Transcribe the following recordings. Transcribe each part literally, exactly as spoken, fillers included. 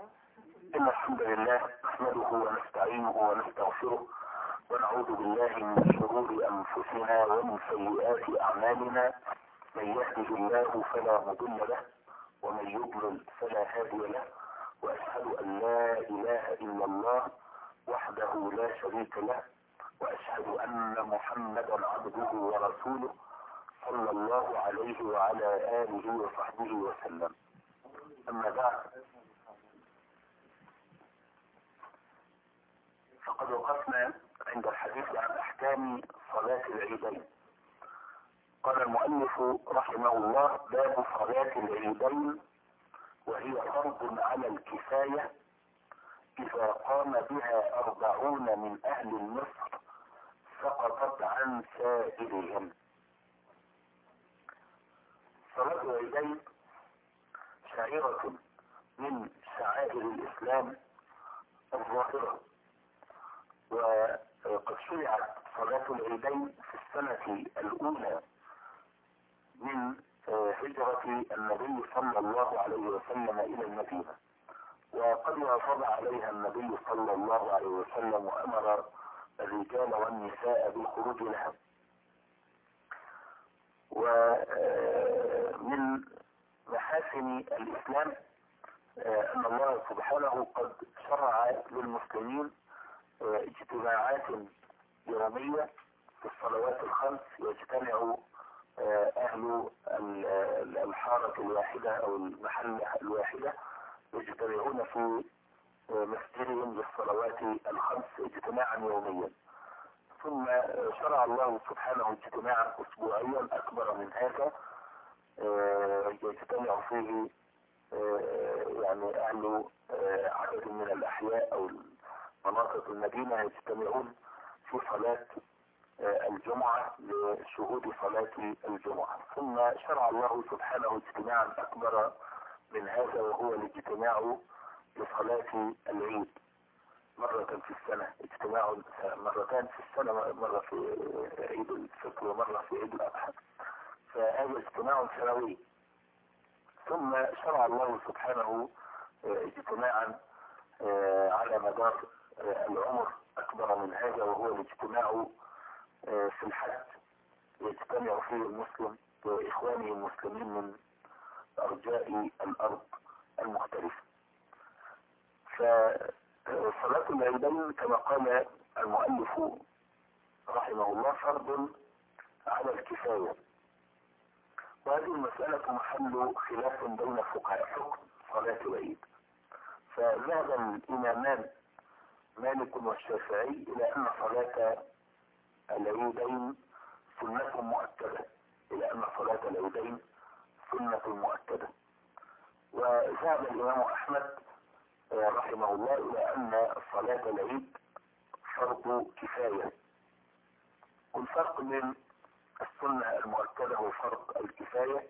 إن الحمد لله نحمده ونستعينه ونستغفره ونعوذ بالله من شرور أنفسنا ومن سيئات أعمالنا. من يهده الله فلا مضل له ومن يضلل فلا هادي له، وأشهد أن لا إله إلا الله وحده لا شريك له، وأشهد أن محمدا عبده ورسوله صلى الله عليه وعلى آله وصحبه وسلم. أما بعد، فقد وقفنا عند الحديث عن أحكام صلاة العيدين. قال المؤلف رحمه الله: باب صلاة العيدين، وهي فرض على الكفاية إذا قام بها أربعون من أهل مصر سقطت عن سائرهم. صلاة العيدين شعيرة من شعائر الإسلام الظاهرة، وقد شرعت صلاة العيدين في السنة الأولى من هجرة النبي صلى الله عليه وسلم إلى المدينة، وقد واظب عليها النبي صلى الله عليه وسلم وأمر الرجال والنساء بالخروج لها. ومن محاسن الإسلام أن الله سبحانه قد شرع للمسلمين اجتماعات يومية في الصلوات الخمس، يجتمع أهل الحارة الواحدة أو المحلة الواحدة يجتمعون في مسجدهم للصلوات الخمس اجتماعا يوميا. ثم شرع الله سبحانه اجتماعا أسبوعيا أكبر من هذا يجتمع فيه يعني أهل عدد من الأحياء أو مناطق المدينة يجتمعون في صلاة الجمعة لشهود صلاة الجمعة. ثم شرع الله سبحانه اجتماعا أكبر من هذا، وهو الاجتماع لصلاة العيد مرة في السنة، اجتماع مرتان في السنة، مرة في عيد الفطر ومرة في عيد الأضحى، فهذا اجتماع سنوي. ثم شرع الله سبحانه اجتماعا على مدار العمر أكبر من هذا، وهو الاجتماع في الحج، يجتمع فيه المسلم وإخوانه المسلمين من أرجاء الأرض المختلفة. فصلاة العيدين كما قال المؤلف رحمه الله فرض على الكفاية، وهذه المسألة محل خلاف بين الفقهاء حكم صلاة العيد. فذهب الإمامان مالك والشافعي إلى أن صلاة العيدين سنة مؤكدة، إلى أن صلاة العيدين سنة مؤكدة. وذهب الإمام أحمد رحمه الله إلى أن صلاة العيد فرض كفاية. والفرق بين السنة المؤكدة وفرض الكفاية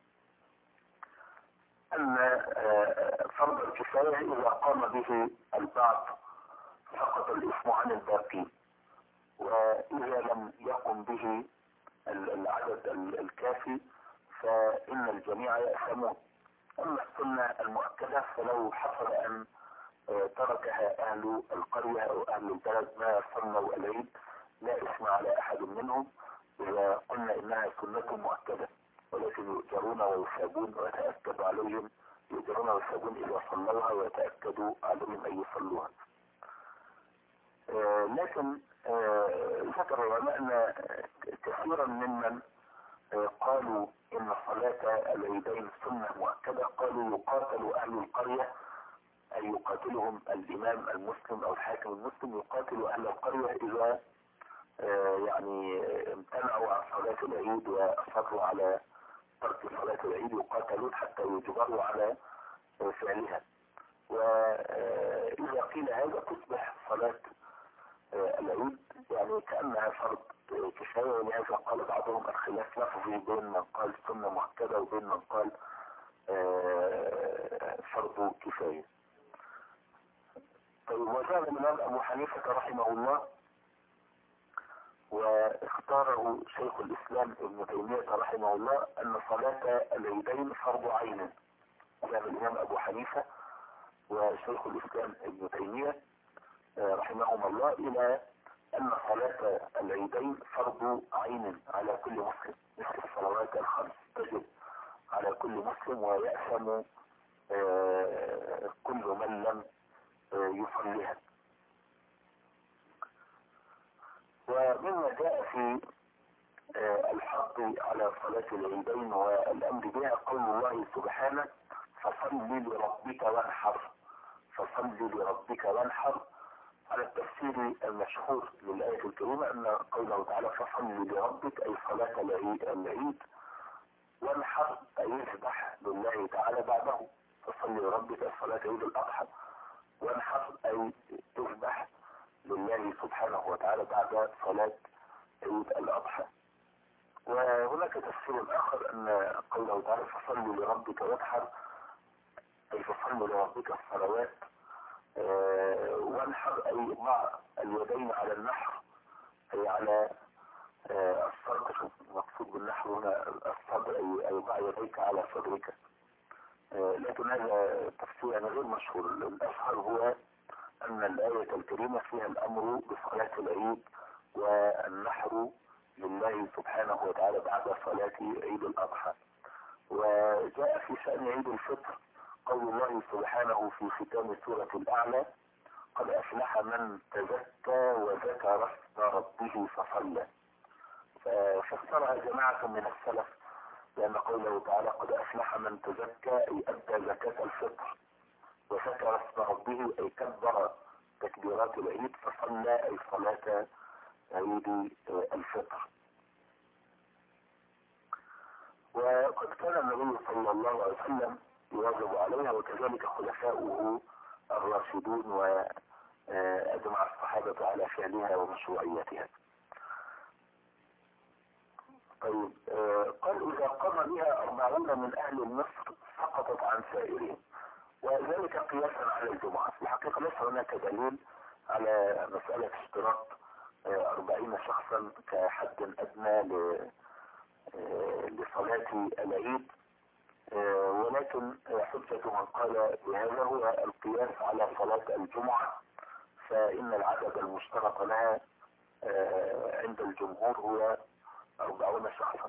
أن فرض الكفاية إذا قام به البعض سقط الإثم عن الباقين، وإذا لم يقم به العدد الكافي فإن الجميع يأثمون. أما السنة المؤكدة فلو حصل أن تركها أهل القرية أو أهل البلد ما صلوا العيد لا إثم على أحد منهم، إذا قلنا إنها سنة مؤكدة، ولكن يؤجرون ويثابون ويتأكد عليهم، يؤجرون ويثابون إذا صلوها ويتأكدوا عليهم أن يصلوها. آه لكن آه ذكر العلماء أن كثيرا ممن آه قالوا إن صلاة العيدين سنة مؤكدة قالوا يقاتل أهل القرية، أي يقاتلهم الإمام المسلم أو الحاكم المسلم، يقاتل أهل القرية إذا آه يعني امتنعوا عن صلاة العيد وأصروا على ترك صلاة العيد، يقاتلون حتى يجبروا على آه فعلها. وإذا قيل هذا تصبح صلاة آه العيد يعني كأنها فرض كفاية، ولهذا قال بعضهم الخلاف لفظي بين من قال سنة مؤكدة وبين من قال آه فرض كفاية. طيب، وذهب الإمام أبو حنيفة رحمه الله واختاره شيخ الإسلام ابن تيمية رحمه الله أن صلاة العيدين فرض عين. ذهب الإمام أبو حنيفة وشيخ الإسلام ابن تيمية رحمهم الله إلى أن صلاة العيدين فرض عين على كل مسلم مثل الصلوات الخمس تجب على كل مسلم، ويأثم كل من لم يصليها. ومما جاء في الحض على صلاة العيدين والأمر بها قول الله سبحانه فصل لربك وانحر، فصل لربك وانحر، على التفسير المشهور للآية الكريمة أن قوله تعالى فصل لربك أي صلاة العيد، وانحر أي يذبح لله تعالى بعده، فصل لربك صلاة عيد الأضحى، وانحر أي تذبح لله سبحانه وتعالى بعد صلاة عيد الأضحى. وهناك تفسير آخر أن قوله تعالى فصل لربك وانحر أي فصل لربك الصلوات، أه وانحر أي ضع اليدين على النحر أي على أه الصدر، المقصود بالنحر هنا الصدر أي أي ضع يديك على صدرك. أه لكن هذا تفسير غير مشهور. الأشهر هو أن الآية الكريمة فيها الأمر بصلاة العيد والنحر لله سبحانه وتعالى بعد صلاة عيد الأضحى. وجاء في شأن عيد الفطر قول الله سبحانه في ختام سورة الأعلى قد أفلح من تزكى وذكر اسم ربه فصلى، ففسرها جماعة من السلف لأن قوله تعالى قد أفلح من تزكى أي أدى زكاة الفطر، وذكر اسم ربه أي كبر تكبيرات العيد، فصلى أي صلاة عيد الفطر. وقد كان النبي صلى الله عليه وسلم يواظب عليها وكذلك خلفاؤه الراشدون وأجمع الصحابة على فعلها ومشروعيتها. طيب قال إذا قام بها أربعون من أهل مصر سقطت عن سائرهم، وذلك قياسا على الجمعة. في الحقيقة ليس هناك دليل على مسألة اشتراط أربعين شخصا كحد أدنى لصلاة العيد، ولكن حجة من قال بهذا هو القياس على صلاة الجمعة، فإن العدد المشترك لها عند الجمهور هو أربعون شخصا.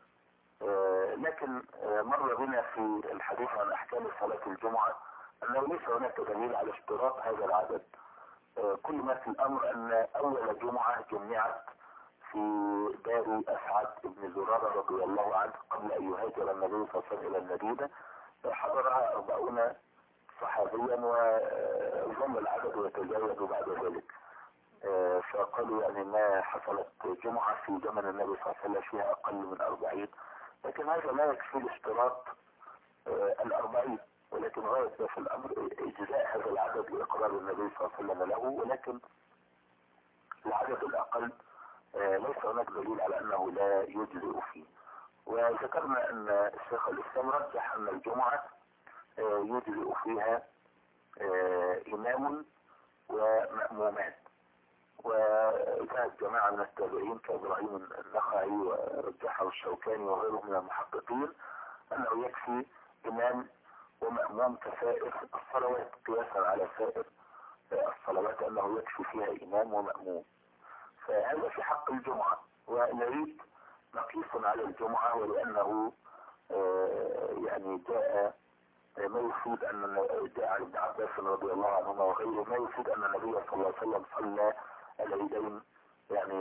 لكن مر بنا في الحديث عن أحكام صلاة الجمعة أنه ليس هناك دليل على اشتراط هذا العدد. كل ما في الأمر أن أول جمعة جمعت في دار أسعد بن زرارة رضي الله عنه قبل أن يهاجر النبي صلى الله عليه وسلم إلى المدينة، حضرها أربعون صحابيا وظل العدد يتزايد بعد ذلك، فقالوا يعني ما حصلت جمعة في زمن النبي صلى الله عليه وسلم فيها أقل من أربعين، لكن هذا لا يكفي الاشتراط الأربعين، ولكن غاية في الأمر إجزاء هذا العدد لإقرار النبي صلى الله عليه وسلم له، ولكن العدد الأقل ليس هناك دليل على أنه لا يجزئ فيه. وذكرنا أن الشيخ الإسلام رجح أن الجمعة يجزئ فيها إمام ومأمومان، وذهب جماعة من التابعين كإبراهيم النخعي ورجحه الشوكاني وغيرهم من المحققين أنه يكفي إمام ومأموم كسائر الصلوات، قياسا على سائر الصلوات أنه يكفي فيها إمام ومأموم. فهذا في حق الجمعة، والعيد مقيس على الجمعة، ولأنه يعني جاء ما يفيد أن جاء عن ابن عباس رضي الله عنهما وغيره ما يفيد أن النبي صلى الله عليه وسلم صلى العيدين، يعني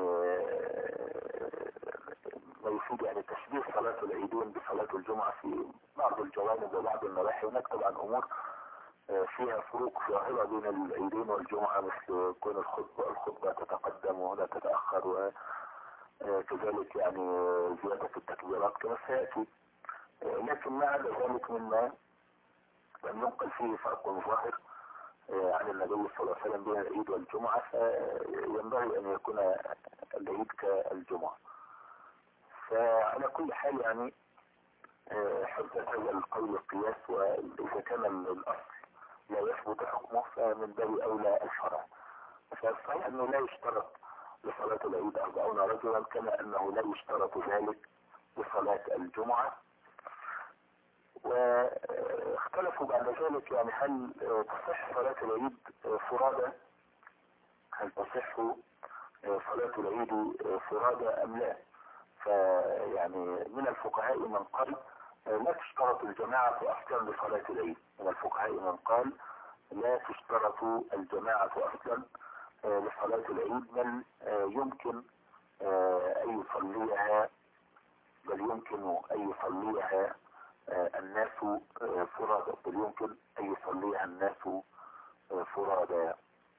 ما يفيد يعني تشبيه صلاة العيدين بصلاة الجمعة في بعض الجوانب وبعض النواحي. هناك طبعا أمور فيها فروق ظاهرة بين العيدين والجمعة، مثل كون الخطبة الخطبة تتقدم وهنا تتأخر، وكذلك يعني زيادة التكبيرات كما سيأتي. لكن ما عدا ذلك مما لم ينقل فيه فرق ظاهر عن النبي صلى الله عليه وسلم بين العيد والجمعة، فينبغي أن يكون العيد كالجمعة. فعلى كل حال يعني حجة هذا القول القياس، وإذا كان الأصل لا يثبت حكمه فمن باب أولى الشرع. فالصحيح أنه لا يشترط لصلاة العيد أربعون رجلا، كما أنه لا يشترط ذلك لصلاة الجمعة. واختلفوا بعد ذلك يعني هل تصح صلاة العيد فرادى، هل تصح صلاة العيد فرادى أم لا. فيعني من الفقهاء من قال لا تشترط الجماعة أصلا لصلاة العيد، من الفقهاء من قال لا تشترط الجماعة أصلا لصلاة العيد، بل يمكن أن يصليها بل يمكن أن يصليها الناس فرادى بل يمكن أن يصليها الناس فرادى.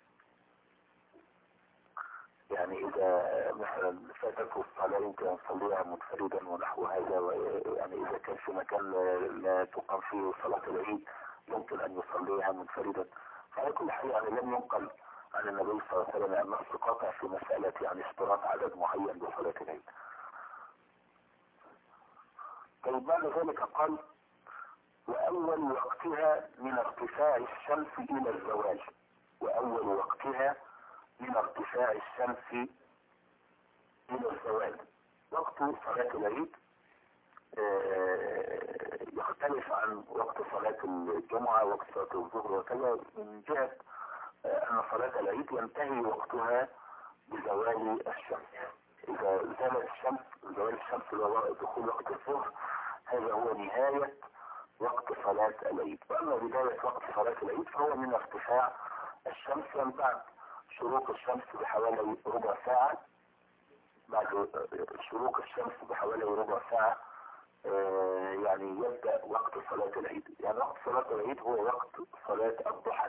يعني إذا مثلا فاتته الصلاة يمكن يصليها منفردا ونحو هذا، يعني إذا كان في مكان لا تقام فيه صلاة العيد يمكن أن يصليها منفردا. فعلى كل حال يعني لم ينقل عن النبي صلى الله عليه وسلم أن نص قاطع في مسألة يعني اشتراط عدد معين بصلاة العيد. طيب بعد ذلك قال وأول وقتها من ارتفاع الشمس إلى الزوال، وأول وقتها من ارتفاع الشمس إلى الزوال. وقت صلاة العيد يختلف عن وقت صلاة الجمعة وقت صلاة الظهر وكذا، من جهة أن صلاة العيد ينتهي وقتها بزوال الشمس. إذا زالت الشمس زوال الشمس دخول وقت الظهر هذا هو نهاية وقت صلاة العيد. وأما بداية وقت صلاة العيد فهو من ارتفاع الشمس، يعني بعد شروق الشمس بحوالي ربع ساعة، بعد شروق الشمس بحوالي ربع ساعة يعني يبدأ وقت صلاة العيد. يعني وقت صلاة العيد هو وقت صلاة الضحى،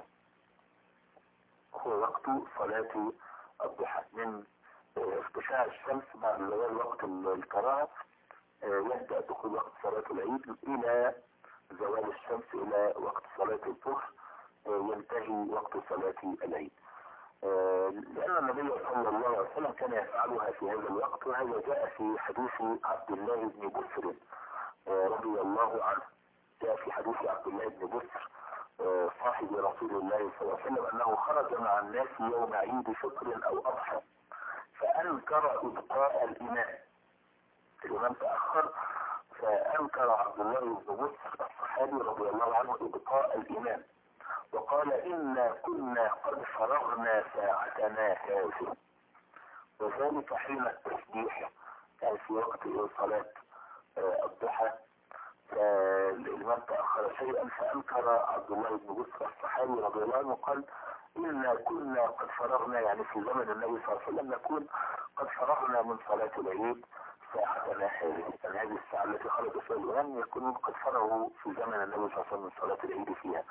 هو وقت صلاة الضحى من ارتفاع الشمس بعد زوال وقت الكراهة يبدأ دخول وقت صلاة العيد إلى زوال الشمس إلى وقت صلاة الظهر ينتهي وقت صلاة العيد. لأن النبي صلى الله عليه وسلم كان يفعلها في هذا الوقت، وهذا جاء في حديث عبد الله بن بسر رضي الله عنه. جاء في حديث عبد الله بن بسر صاحب رسول الله صلى الله عليه وسلم أنه خرج مع الناس يوم عيد فطر أو أضحى فأنكر إبقاء الإمام، الإمام تأخر فأنكر عبد الله بن بسر الصحابي رضي الله عنه إبقاء الإمام، وقال إنا كنا قد فرغنا ساعتنا هذه، وذلك حين التسبيح كان في وقت صلاة الضحى. فالإمام تأخر شيئا فأنكر عبد الله بن بسر الصحابي رضي الله عنه وقال إنا كنا قد فرغنا، يعني في زمن النبي صلى الله عليه وسلم نكون قد فرغنا من صلاة العيد ساعتنا هذه، يعني هذه الساعة التي خرج فيها الإمام يكونون قد فرغوا في زمن النبي صلى الله عليه وسلم من صلاة العيد فيها.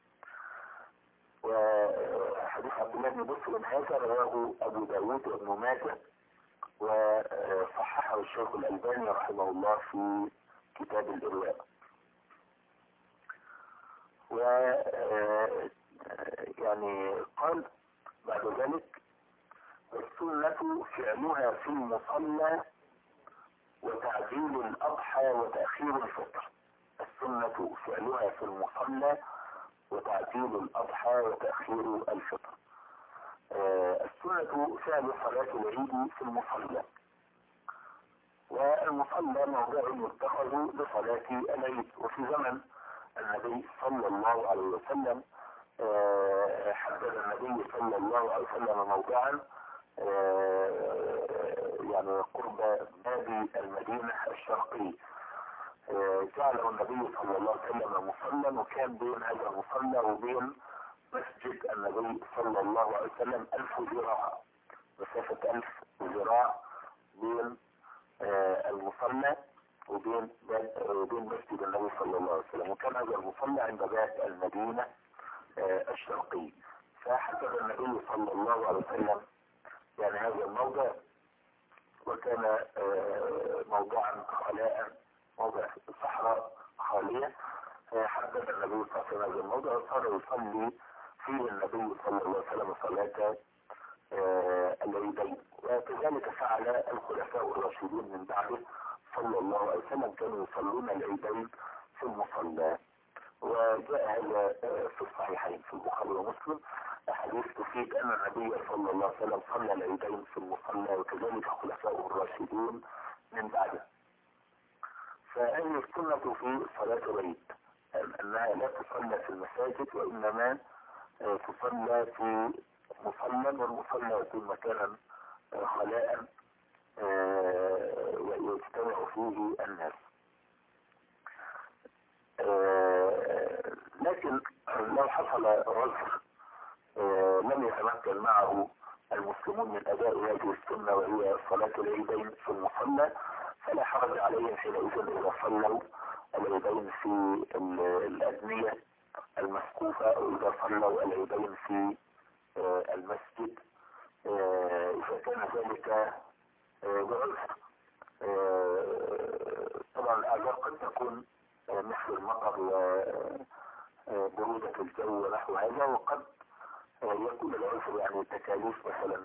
وحديث عبد الله بن بسر هذا رواه أبو داود وابن ماجه وصححه الشيخ الألباني رحمه الله في كتاب الإرواء. و يعني قال بعد ذلك السنة فعلها في المصلى وتعجيل الأضحى وتأخير الفطر. السنة فعلها في المصلى وتعجيل الأضحى وتأخير الفطر. السنة فعل صلاة العيد في المصلى، والمصلى موضع يتخذ لصلاة العيد. وفي زمن النبي صلى الله عليه وسلم حدد النبي صلى الله عليه وسلم موضعا يعني قرب باب المدينة الشرقي، جعله النبي صلى الله عليه وسلم مصلى، وكان بين هذا المصلى وبين مسجد النبي صلى الله عليه وسلم ألف ذراع، مسافة ألف ذراع بين المصلى وبين وبين مسجد النبي صلى الله عليه وسلم، وكان هذا المصلى عند باب المدينة الشرقي. فحدد النبي صلى الله عليه وسلم يعني هذا الموضع، وكان موضعا خلاء، موضع صحراء خالية. حدد النبي صلى الله عليه وسلم هذا الموضع وصار يصلي فيه النبي صلى الله عليه وسلم صلاة العيدين. وكذلك فعل الخلفاء الراشدين من بعده صلى الله عليه وسلم، كانوا يصلون العيدين في المصلى. وجاء هذا في الصحيحين في البخاري ومسلم أحاديث تفيد أن النبي صلى الله عليه وسلم صلى العيدين في المصلى، وكذلك خلفاء الراشدين من بعده. فهذه السنة في صلاة العيد أنها لا تصلى في المساجد وإنما تصلى في مصلى، والمصلى يكون مكانا خلاء يجتمع فيه الناس. لكن لو حصل عذر لم يتمكن معه المسلمون من أداء هذه السنة وهي صلاة العيدين في المصلى، فلا حرج عليهم حينئذ إذا صلوا العيدين في الأبنية المسقوفة أو إذا صلوا العيدين في المسجد إذا كان ذلك بعذر. طبعا الأعذار قد تكون مثل المطر وبرودة الجو ونحو هذا، وقد يكون العذر يعني تكاليف مثلا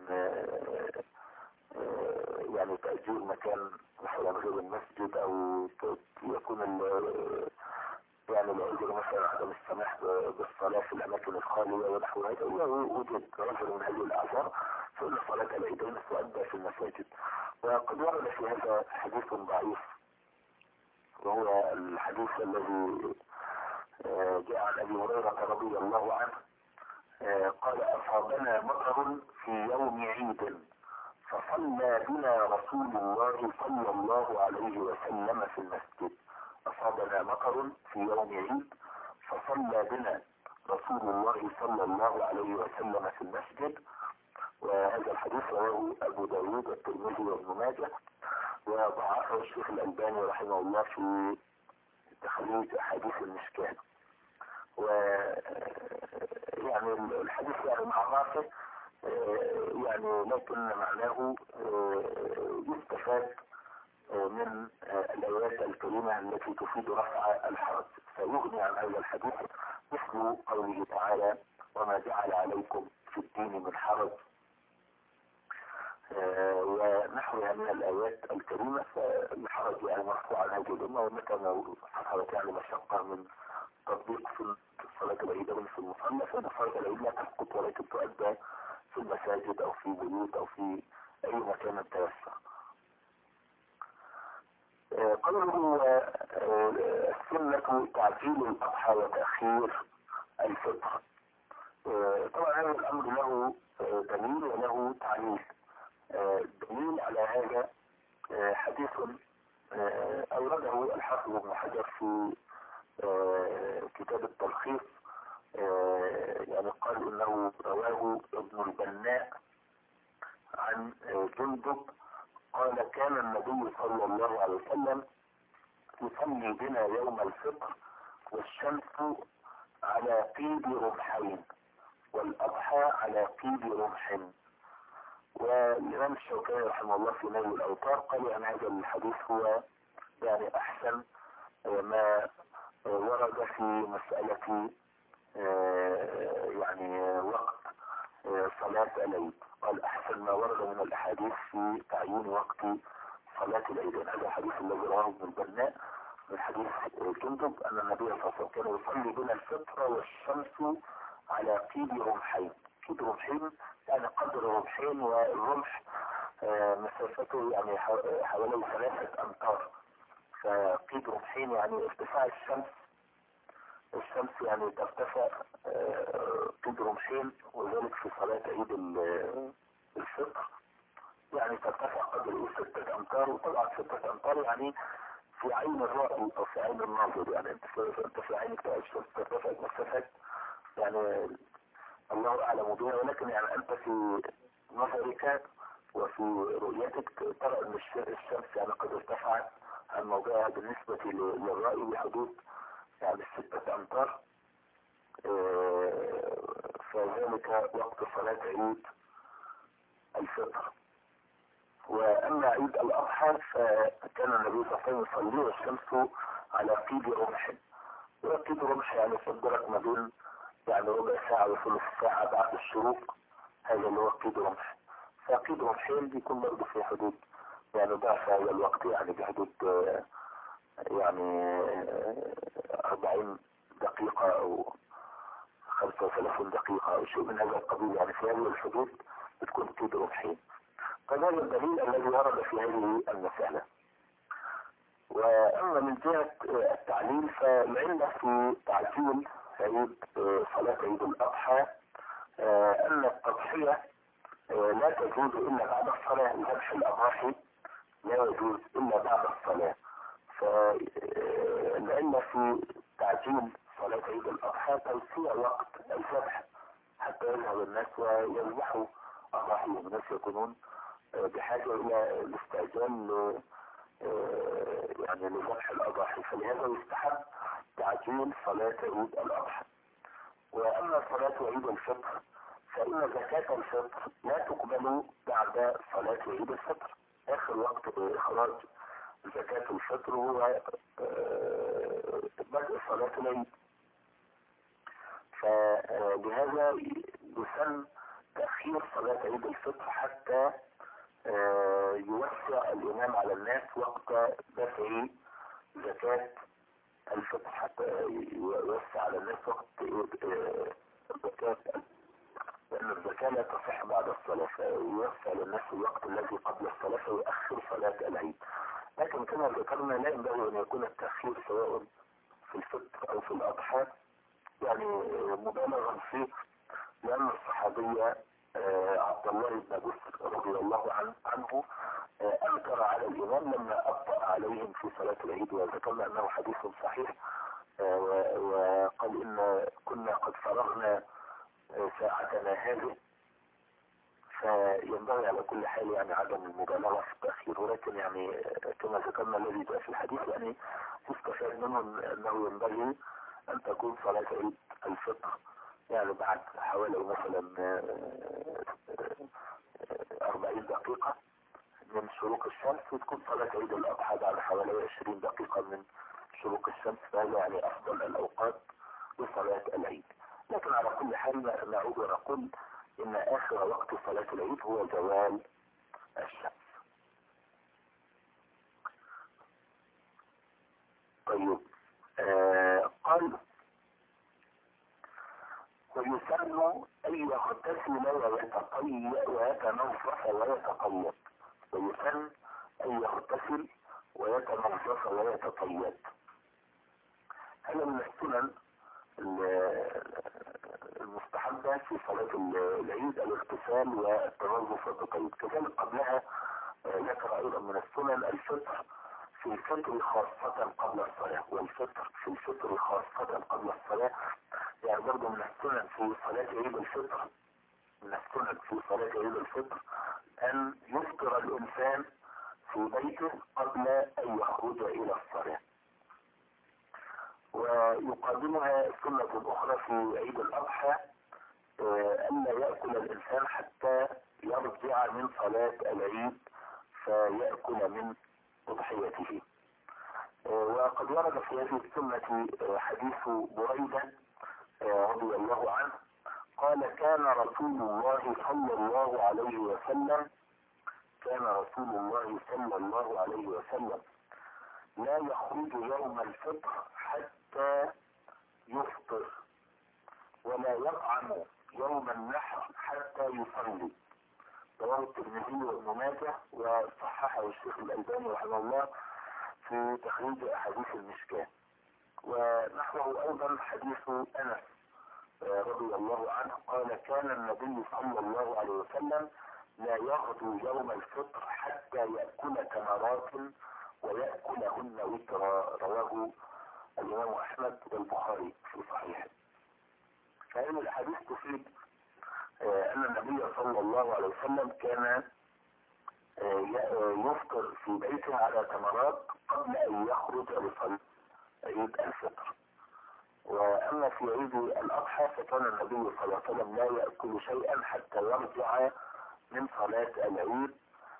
يعني تأجير مكان مثلا غير المسجد، أو يكون يعني العذر مثلا عدم السماح بالصلاة في الأماكن الخالية ونحو هذا. ووجد عذر من هذه الأعذار فإن صلاة العيدين تؤدى في المساجد. وقد ورد في هذا حديث ضعيف، وهو الحديث الذي جاء عن أبي هريرة رضي الله عنه قال: أصابنا مطر في يوم عيد فصلى بنا رسول الله صلى الله عليه وسلم في المسجد. أصابنا مطر في يوم عيد فصلى بنا رسول الله صلى الله عليه وسلم في المسجد. وهذا الحديث رواه أبو داود والترمذي وابن ماجه، وضعفه الشيخ الألباني رحمه الله في تخريج أحاديث المشكاة. و يعني الحديث يعني مع ضعفه يعني لكن معناه يستفاد من الآيات الكريمة التي تفيد رفع الحرج، فيغني عن هذا الحديث مثل قوله تعالى: وما جعل عليكم في الدين من حرج، ونحوها من الآيات الكريمة. فالحرج يعني مرفوع عن هذه الأمة، ومتى ما حصلت يعني مشقة من تطبيق في صلاة العيدين في المصلى فإن صلاة العيد لا تسقط ولكن تؤدى في المساجد أو في بيوت أو في أي مكان تيسر. قوله السنة تعجيل الأضحى وتأخير الفطر. طبعا هذا الأمر له دليل وله تعليل. الدليل على هذا حديث أورده الحافظ ابن حجر في كتاب التلخيص، يعني قال إنه رواه ابن البناء عن جندب قال: كان النبي صلى الله عليه وسلم يصلي بنا يوم الفطر والشمس على قيد رمحين والأضحى على قيد رمح. والإمام الشوكاني رحمه الله في نيل الأوطار قال أن هذا الحديث هو يعني أحسن ما ورد في مسألة يعني وقت صلاة العيد. قال: أحسن ما ورد من الأحاديث في تعيين وقت صلاة العيد. هذا الحديث الذي رواه ابن البناء من حديث جندب أن النبي صلى الله عليه وسلم كان يصلي بنا الفطر والشمس على قيد رمحين. قيد رمحين يعني قدر رمحين، والرمح مسافته يعني حوالي ثلاثة أمتار. فقيد رمحين يعني ارتفاع الشمس الشمس يعني ترتفع قيد رمحين، وذلك في صلاة عيد الفطر يعني ترتفع قدر ستة أمتار. وطبعا ستة أمتار يعني في عين الرائي أو في عين الناظر، يعني أنت في, انت في عينك الشمس ترتفع مسافات يعني الله أعلم بها، ولكن يعني أنت في نظرك وفي رؤيتك ترى أن الشمس يعني قد ارتفعت عن موضعها بالنسبة للرائي بحدود يعني ستة أمتار. فذلك وقت صلاة عيد الفطر. وأما عيد الأضحى فكان النبي صلى الله عليه وسلم يصلي والشمس على قيد رمح. وقيد رمح يعني صدرت ما بين يعني ربع ساعة وثلث ساعة بعد الشروق، هذا اللي هو قيد رمح. فقيد رمحين بيكون برضه في حدود يعني ضعف هذا الوقت، يعني بحدود يعني أربعين دقيقة أو خمسة وثلاثين دقيقة أو شيء من هذا القبيل، يعني في هذه الحدود بتكون قيد رمحين. فهذا الدليل الذي ورد في هذه المسألة. وأما من جهة التعليل فالعلة في تعجيل عيد صلاة عيد الأضحى أن التضحية لا تجوز إلا بعد الصلاة. ذبح الأضاحي لا يجوز إلا بعد الصلاة. فالعلة في تعجيل صلاة عيد الأضحى توسيع وقت الذبح حتى يذهب الناس ويذبحوا أضاحيهم. الناس يكونون بحاجة إلى الاستعجال يعني لذبح الأضاحي، فلهذا يستحب تعجيل صلاة عيد الأضحى. وأما صلاة عيد الفطر فإن زكاة الفطر لا تقبل بعد صلاة عيد الفطر. آخر وقت إخراج زكاة الفطر هو بدء صلاة العيد. فلهذا يسن تأخير صلاة عيد الفطر حتى يوسع الإمام على الناس وقت دفع زكاة الفطر، حتى يوسع على الناس وقت زكاة، لأن الزكاة لا تصح بعد الصلاة، فيوسع للناس الوقت الذي قبل الصلاة فيؤخر صلاة العيد. لكن كما ذكرنا لا ينبغي أن يكون التأخير سواء في الفطر أو في الأضحى يعني مبالغا فيه، لأن الصحابية عبد الله بن بسر رضي الله عنه, عنه أنكر على الإمام لما أبطأ عليهم في صلاة العيد، وذكرنا أنه حديث صحيح، وقال إن كنا قد فرغنا ساعتنا هذه. فينبغي على كل حال يعني عدم المبالغة في التأخير، ولكن يعني كما ذكرنا الذي جاء في الحديث يعني يستفاد منه أنه ينبغي أن تكون صلاة عيد الفطر يعني بعد حوالي مثلا أربعين دقيقة من شروق الشمس، وتكون صلاة عيد الأضحى بعد حوالي عشرين دقيقة من شروق الشمس، فهذا يعني أفضل الأوقات لصلاة العيد. لكن على كل حال نعود ونقول إن آخر وقت صلاة العيد هو زوال الشمس. طيب آه قال ويسن أن يغتسل ويتقيأ ويتنظف ويتقيد. ويسن أن يغتسل ويتنظف ويتقيد. هذا من السنن المستحبة في صلاة العيد الاغتسال والتنظف والتقيد. كذلك قبلها ذكر أيضا من السنن الفطر في الفطر خاصة قبل الصلاة، والفطر في الفطر خاصة قبل الصلاة يعني برضه من السنن في صلاة عيد الفطر من السنن في صلاة عيد الفطر أن يفطر الإنسان في بيته قبل أن يخرج إلى الصلاة. ويقابلها سنة أخرى في عيد الأضحى أن لا يأكل الإنسان حتى يرجع من صلاة العيد فيأكل من أضحيته. وقد ورد في هذه السنة حديث بريدة رضي الله عنه قال كان رسول الله صلى الله عليه وسلم كان رسول الله صلى الله عليه وسلم لا يخرج يوم الفطر حتى يفطر ولا يطعم يوم النحر حتى يصلي. رواه الترمذي وابن ماجه وصححه الشيخ الألباني رحمه الله في تخريج أحاديث المشكاة. ونحوه أيضا حديث أنس رضي الله عنه قال كان النبي صلى الله عليه وسلم لا يغدو يوم الفطر حتى يأكل تمرات ويأكلهن وترا. رواه الإمام أحمد والبخاري في صحيحه. فهذه الحديث تفيد أن النبي صلى الله عليه وسلم كان يفطر في بيته على تمرات قبل أن يخرج لصلاة عيد الفطر. وأما في عيد الأضحى فكان النبي صلى الله عليه وسلم لا يأكل شيئا حتى يرجع من صلاة العيد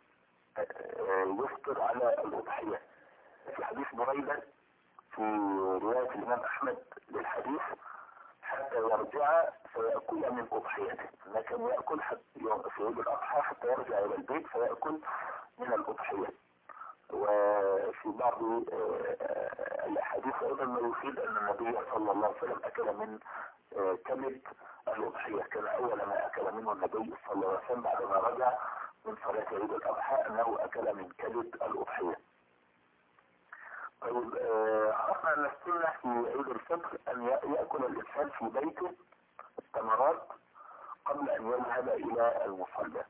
يفطر على الأضحية. في حديث بريدة في رواية الإمام أحمد للحديث حتى يرجع فيأكل من أضحيته، لكن يأكل حتى في عيد الأضحى حتى يرجع إلى البيت فيأكل من الأضحية. وفي بعض الأحاديث أيضا ما يفيد أن النبي صلى الله عليه وسلم أكل من كبد الأضحية. كان أول ما أكل منه النبي صلى الله عليه وسلم بعدما رجع من صلاة عيد الأضحى أنه أكل من كبد الأضحية. طيب آه، عرفنا ان السنة في عيد الفطر ان يأكل الانسان في بيته التمرات قبل ان يذهب الى المصلى.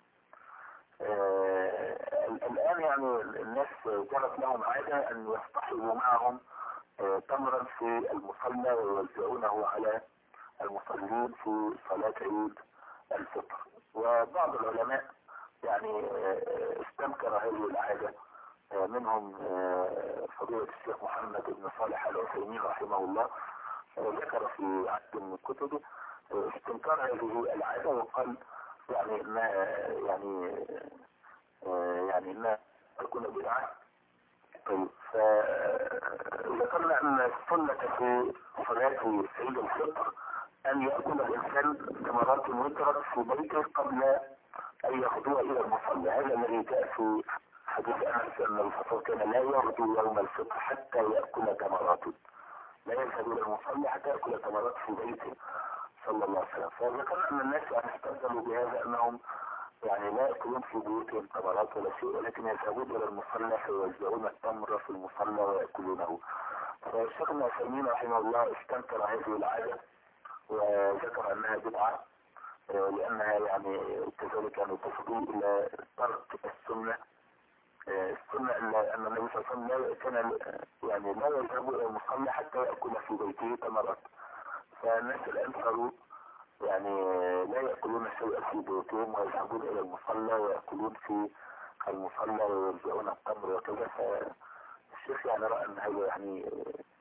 آه، الان يعني الناس جرت لهم عادة ان يصطحبوا معهم آه، تمرا في المصلى ويوزعونه على المصلين في صلاة عيد الفطر. وبعض العلماء يعني آه، استنكر هذه العادة، آه، منهم آه، فضيلة الشيخ محمد بن صالح العثيمين رحمه الله، آه، ذكر في عدد من كتبه آه، استنكار هذه العادة، وقال يعني انها يعني آه، يعني انها تكون بدعة. طيب فذكرنا ان السنة في صلاة عيد الفطر ان يأكل الانسان ثمرات وترت في بيته قبل ان يغدو الى المصلى. هذا الذي جاء في حديث انس ان الرسول كان لا يغدو يوم الفطر حتى يأكل تمراته، لا يذهب الى المصلى حتى يأكل تمرات في بيته صلى الله عليه وسلم. فذكرنا ان الناس يعني استدلوا بهذا انهم يعني لا يأكلون في بيوتهم تمرات ولا شيء، ولكن يذهبون الى المصلى فيوزعون التمر في المصلى ويأكلونه. فالشيخ ابن عثيمين رحمه الله استنكر هذه العادة وذكر انها بدعة، لانها يعني كذلك يعني تفضي الى ترك السنة. السنة ان النبي صلى الله عليه وسلم كان يعني لا يذهب الى المصلى حتى يأكل في بيته تمرات. فالناس الان صاروا يعني لا يأكلون شيئا في بيوتهم ويذهبون الى المصلى ويأكلون في المصلى ويرجعون التمر وكذا. فالشيخ يعني رأى ان هذا يعني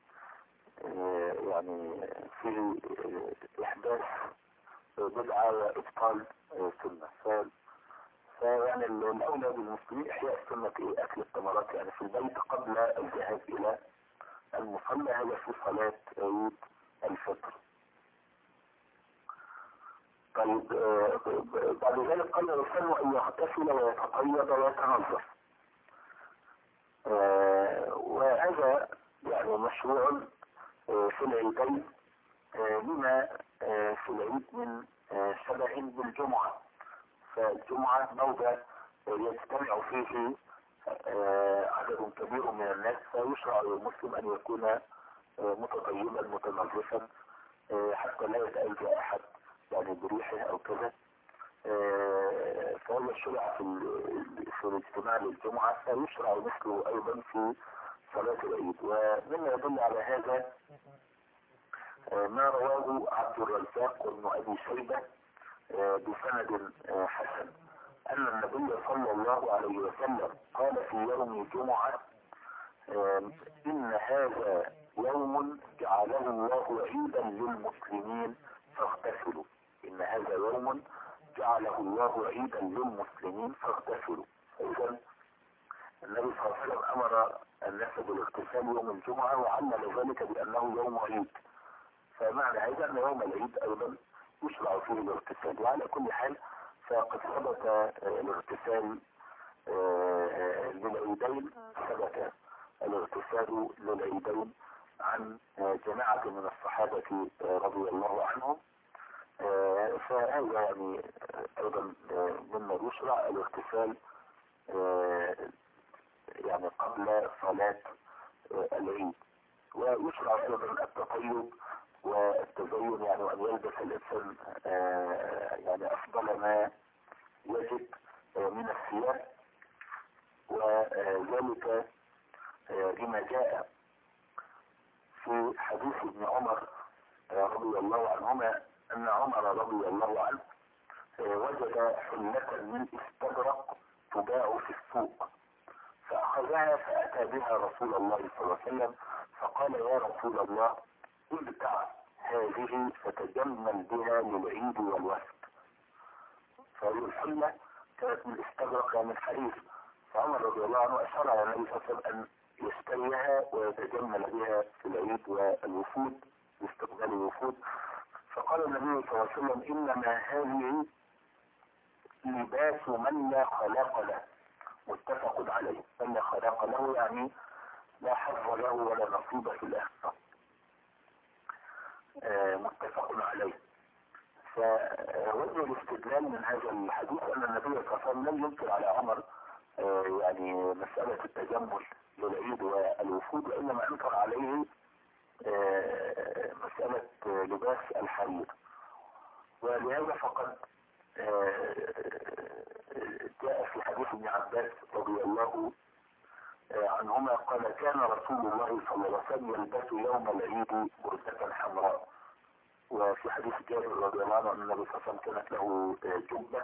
يعني فيه احداث بدعة وابطال سنة. ف فيعني الاولى بالمسلمين احياء سنة ايه اكل التمرات يعني في البيت قبل الذهاب الى المصلى، هذا في صلاة عيد الفطر. طيب آه بعد ذلك قال الانسان ان يغتسل ويتطيب ويتنظف، آه وهذا يعني مشروع آه في العيدين آه لما آه في العيد من آه شبه بالجمعة. فالجمعة موضع يجتمع فيه آه عدد كبير من الناس، فيشرع للمسلم ان يكون متطيبا متنظفا حتى لا يتأذى احد يعني بريحه او كذا. فهو الشرع في في الاجتماع للجمعة، فيشرع مثله ايضا في صلاة العيد. ومما يدل على هذا ما رواه عبد الرزاق وابن ابي شيبة بسند حسن ان النبي صلى الله عليه وسلم قال في يوم الجمعة ان هذا يوم جعله الله عيدا للمسلمين فاغتسلوا. ان هذا يوم جعله الله عيدا للمسلمين فاغتسلوا. اذا النبي صلى الله عليه وسلم امر الناس بالاغتسال يوم الجمعة وعلل ذلك بانه يوم عيد. فمعنى هذا ان يوم العيد ايضا يشرع فيه الاغتسال. وعلى كل حال فقد ثبت الاغتسال للعيدين، ثبت الاغتسال للعيدين عن جماعة من الصحابة رضي الله عنهم. فهذا يعني ايضا مما يشرع الاغتسال يعني قبل صلاة العيد. ويشرع ايضا التطيب والتزين، يعني ان يلبس الانسان يعني افضل ما يجب من الثياب، وذلك لما جاء في حديث ابن عمر رضي الله عنهما ان عمر رضي الله عنه وجد حلة من استبرق تباع في السوق، فاخذها فاتى بها رسول الله صلى الله عليه وسلم فقال يا رسول الله ابتع هذه فتجمل بها للعيد والوفد. فهذه الحلة كانت من استبرق من حرير، فعمر رضي الله عنه اشار على النبي صلى الله عليه وسلم ان يشتريها ويتجمل بها في العيد والوفود باستقبال الوفود. فقال النبي صلى الله عليه وسلم انما هذه لباس من لا خلاق له، متفق عليه. من لا خلاق له يعني لا حظ له ولا نصيب في الاخره، متفق عليه. فوجه الاستدلال من هذا الحديث ان النبي صلى الله عليه وسلم لم ينكر على عمر يعني مسألة التجمل للعيد والوفود، وإنما أنكر عليه مسألة لباس الحرير. ولهذا فقد جاء في حديث ابن عباس رضي الله عنهما قال كان رسول الله صلى الله عليه وسلم يلبس يوم العيد بردة حمراء. وفي حديث جابر رضي الله عنه أن النبي صلى الله عليه وسلم كانت له جبة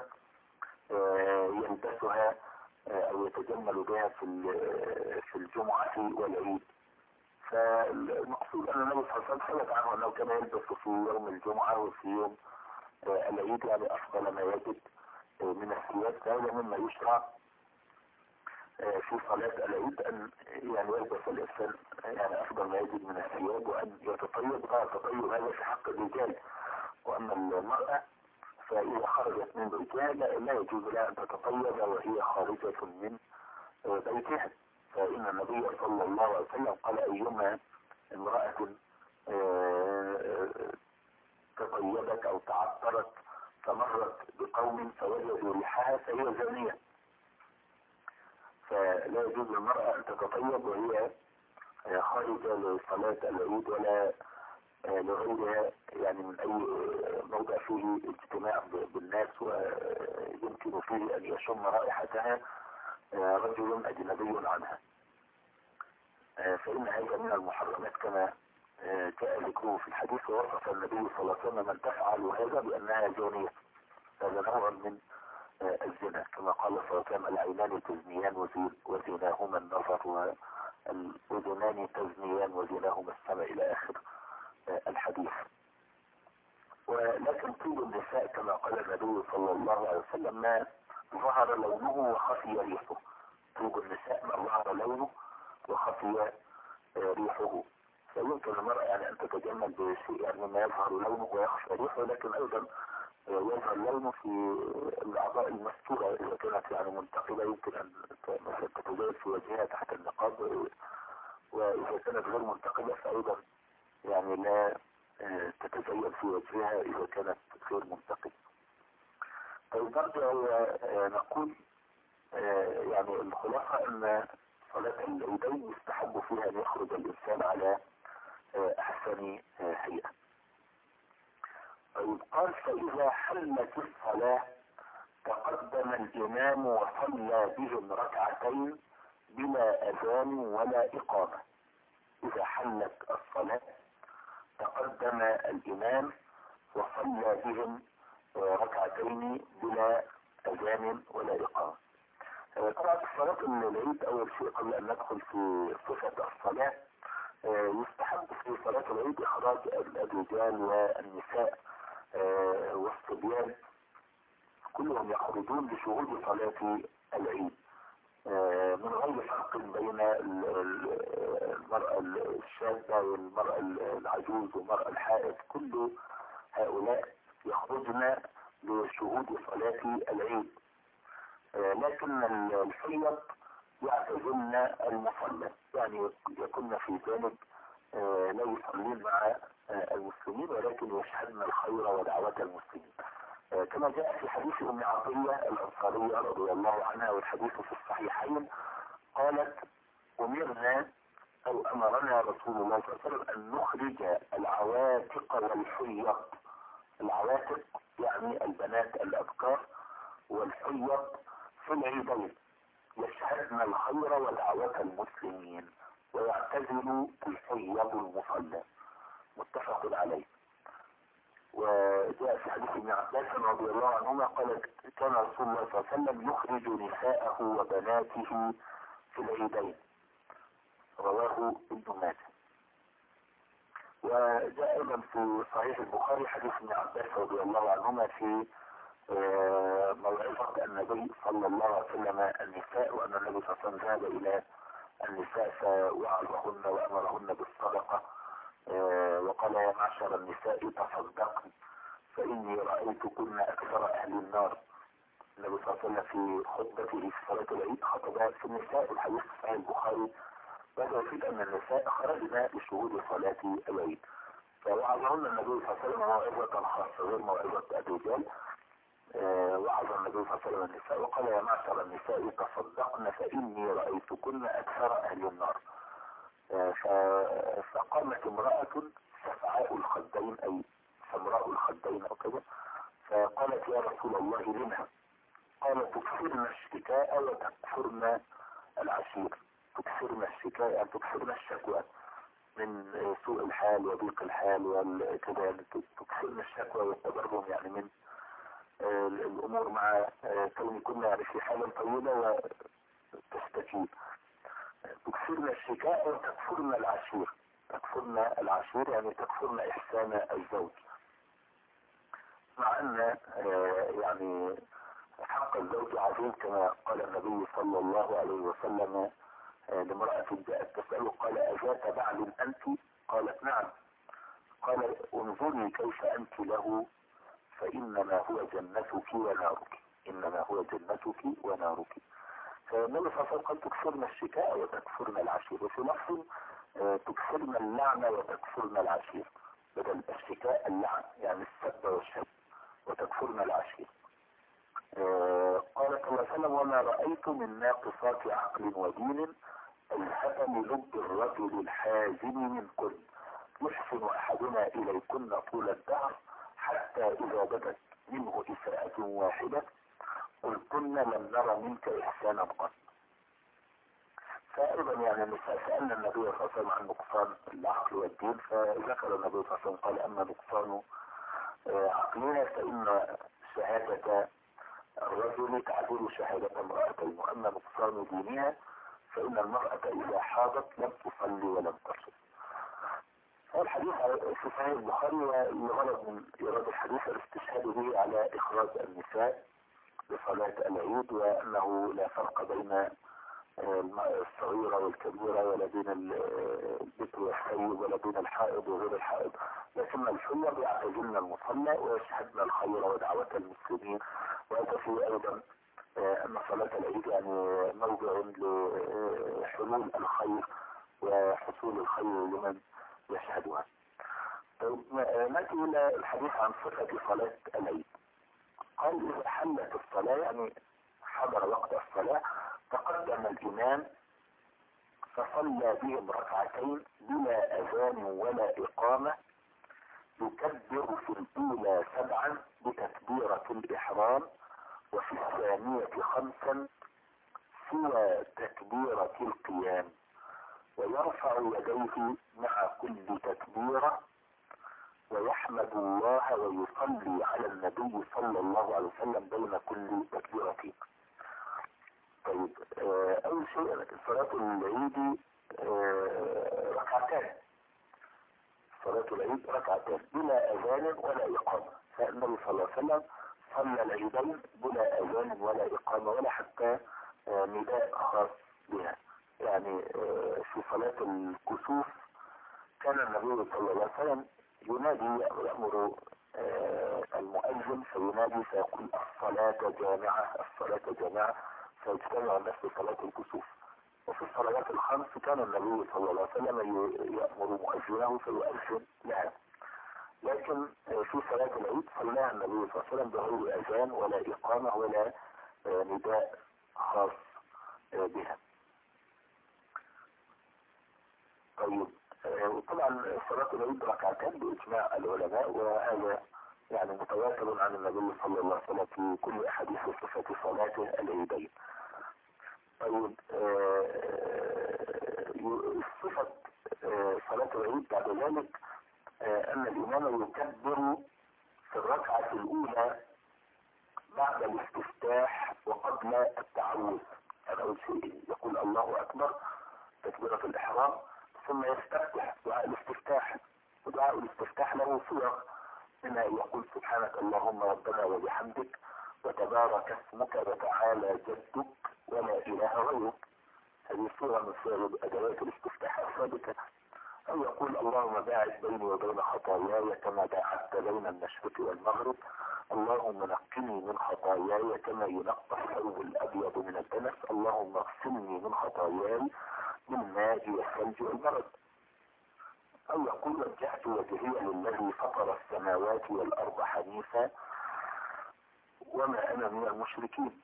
يلبسها أو يتجمل بها في في الجمعة والعيد. فالمقصود أن النبي صلى الله عليه وسلم ثبت عنه أنه كان يلبس في يوم الجمعة وفي يوم العيد يعني أفضل ما يجد من الثياب. فهذا مما يشرع في صلاة العيد أن يعني يلبس الإنسان يعني أفضل ما يجد من الثياب وأن يتطيب. غير التطيب هذا في حق الرجال، وأما المرأة فإذا خرجت من بيتها لا يجوز لها أن تتطيب وهي خارجة من بيتها. فإن النبي صلى الله عليه وسلم قال أيما امرأة تطيبت أو تعطرت فمرت بقوم فوجدوا ريحها فهي زانية. فلا يجوز للمرأة أن تتطيب وهي خارجة لصلاة العيد ولا لغيرها يعني من أي موضع فيه اجتماع بالناس ويمكن فيه أن يشم رائحتها رجل أجنبي عنها، فإن هذا من المحرمات كما جاء ذكره في الحديث. ووصف النبي صلى الله عليه وسلم من تفعل هذا بأنها زانية. هذا نوع من الزنا كما قال صلى الله عليه وسلم العينان تزنيان وزناهما النظر والأذنان تزنيان وزناهما السمع إلى آخر الحديث. ولكن طيب النساء كما قال النبي صلى الله عليه وسلم ما ظهر لونه وخفي ريحه. طيب النساء ما ظهر لونه وخفي ريحه. فيمكن المرأة يعني أن تتجمل بشيء يعني ما يظهر لونه ويخفي ريحه، لكن أيضا يظهر لونه في الأعضاء المستورة إذا كانت يعني منتقبة يمكن أن مثلا تتزايد في وجهها تحت النقاب، وإذا كانت غير منتقبة فأيضا يعني لا تتزين في وجهها إذا كانت غير منتقبة. طيب برضه نقول يعني الخلاصة أن صلاة العيدين يستحب فيها أن يخرج الإنسان على أحسن هيئة. طيب قال فإذا حلت الصلاة تقدم الإمام وصلى بهم ركعتين بلا أذان ولا إقامة. إذا حلت الصلاة تقدم الإمام وصلى بهم ركعتين بلا أذان ولا إقامة. طبعا في صلاة العيد أول شيء قبل أن ندخل في صفة الصلاة يستحب في صلاة العيد إخراج الرجال والنساء والصبيان كلهم يخرجون لشهود صلاة العيد من غير فرق بين المرأة الشابة والمرأة العجوز والمرأة الحائض. كل هؤلاء يخرجن لشهود صلاة العيد، لكن الحيض يعتزلن المصلى يعني يكن في جانب لا يصلين مع المسلمين ولكن يشهدن الخير ودعوة المسلمين، كما جاء في حديث أم عطية الأنصارية رضي الله عنها والحديث في الصحيحين قالت أمرنا أو أمرنا رسول الله صلى الله عليه وسلم أن نخرج العواتق والحيض. العواتق يعني البنات الأبكار والحيض في العيدين يشهدن الخير ودعوة المسلمين ويعتزل الحيض المصلى. متفق عليه. وجاء في حديث ابن عباس رضي الله عنهما قال كان رسول الله صلى الله عليه وسلم يخرج نساءه وبناته في العيدين. رواه ابن ماجه. وجاء ايضا في صحيح البخاري حديث ابن عباس رضي الله عنهما في موعظة النبي صلى الله عليه وسلم النساء، وأن النبي صلى الله عليه وسلم ذهب إلى النساء فوعظهن وأمرهن بالصدقة وقال يا معشر النساء تصدقن فإني رأيتكن أكثر أهل النار. النبي صلى الله عليه وسلم في خطبته في صلاة العيد خطبات في النساء. الحديث في صحيح البخاري وهذا يفيد أن النساء خرجن لشهود صلاة العيد فوعظهن النبي صلى الله عليه وسلم موعظة خاصة غير موعظة الرجال وعظ النبي صلى الله عليه وسلم النساء وقال يا معشر النساء تصدقن فإني رأيتكن أكثر أهل النار. فقامت امرأة سفعاء الخدين أي سمراء الخدين أو كذا، فقالت يا رسول الله لما؟ قال تكثرن الشكاء وتكثرن العشير. تكثرن الشكاء يعني تكثرن الشكوى من سوء الحال وضيق الحال وكذا، تكثرن الشكوى والتبرم يعني من الامور مع كوني كنا يعني في حالة طويلة وتستكين. تكثرن الشكاء وتكثرن العشير. تكثرن العشير يعني تكثرن احسان الزوج، مع ان يعني حق الزوج عظيم كما قال النبي صلى الله عليه وسلم لامرأة جاءت تسأله قال أذات بعل أنت؟ قالت نعم. قال انظري كيف أنت له فإنما هو جنتك ونارك. إنما هو جنتك ونارك. فالنبي صلى الله عليه وسلم قال تكثرن الشكاء وتكثرن العشير، وفي لفظ تكثرن اللعنة وتكثرن العشير، بدل الشكاء اللعن يعني السب والشتم، وتكثرن العشير. قال صلى الله عليه وسلم وما رأيت من ناقصات عقل ودين ألهب للب الرجل الحازم منكن يحسن أحدنا إليكن طول الدهر حتى إذا بدت منه إساءة واحدة قلتن لم نرى منك إحسانا قط. فأيضا يعني النساء سألنا النبي صلى الله عليه وسلم عن نقصان العقل والدين، فذكر النبي صلى الله عليه وسلم قال أما نقصان عقلنا فإن شهادة الرجل تعدل شهادة امرأتين، وأما نقصان دينها فإن المرأة إذا حاضت لم تصلي ولم تصل. الحديث في صحيح البخاري والغرض من إيراد الحديث الاستشهاد به على إخراج النساء لصلاة العيد، وأنه لا فرق بين الصغيرة والكبيرة ولا بين البكر والثيب ولا بين الحائض وغير الحائض، لكن الحيض يعتزلن المصلى ويشهدن الخير ودعوة المسلمين. وهذا فيه أيضا أن صلاة العيد يعني موضع لحلول الخير وحصول الخير لمن يشهدها. نأتي إلى الحديث عن صفة صلاة العيد. قال إذا حلت الصلاة يعني حضر وقت الصلاة تقدم الإمام فصلى بهم ركعتين بلا أذان ولا إقامة يكبر في الأولى سبعا بتكبيرة الإحرام وفي الثانية خمسا سوى تكبيرة القيام، ويرفع يديه مع كل تكبيرة ويحمد الله ويصلي على النبي صلى الله عليه وسلم بين كل تكبيرتين. طيب آه أول شيء صلاة العيد آه ركعتان. صلاة العيد ركعتان بلا أذان ولا إقامة، فالنبي صلى الله عليه وسلم صلى العيدين بلا أذان ولا إقامة ولا حتى آه نداء خاص بها. يعني آه في صلاة الكسوف كان النبي صلى الله عليه وسلم ينادي يأمر آه المؤذن فينادي فيقول الصلاة جامعة الصلاة جامعة فيجتمع الناس في صلاة الكسوف. وفي الصلوات الخمس كان النبي صلى الله عليه وسلم يأمر مؤذنه فيؤذن لها، لكن في صلاة العيد صلاها النبي صلى الله عليه وسلم بغير أذان ولا إقامة ولا نداء خاص بها. طيب طبعا صلاة العيد ركعتان بإجماع العلماء، وهذا يعني متواتر عن النبي صلى الله عليه وسلم في كل أحاديث صفة صلاة العيدين. طيب صفة صلاة العيد بعد ذلك أن الإمام يكبر في الركعة الأولى بعد الاستفتاح وقبل التعوذ. أول شيء يقول الله أكبر تكبيرة الإحرام، ثم يستفتح دعاء الاستفتاح، ودعاء الاستفتاح له صيغ منها يقول سبحانك اللهم ربنا وبحمدك وتبارك اسمك وتعالى جدك ولا إله غيرك. هذه صورة من صور أدوات الاستفتاح الثابتة. أو يقول اللهم باعد بيني وبين خطاياي كما باعدت بين المشرق والمغرب، اللهم نقني من خطاياي كما ينقى الثوب الأبيض من الدنس، اللهم اغسلني من خطاياي بالماء والثلج والبرد. أو يقول وجهت وجهي للذي فطر السماوات والأرض حنيفا و وما أنا من المشركين.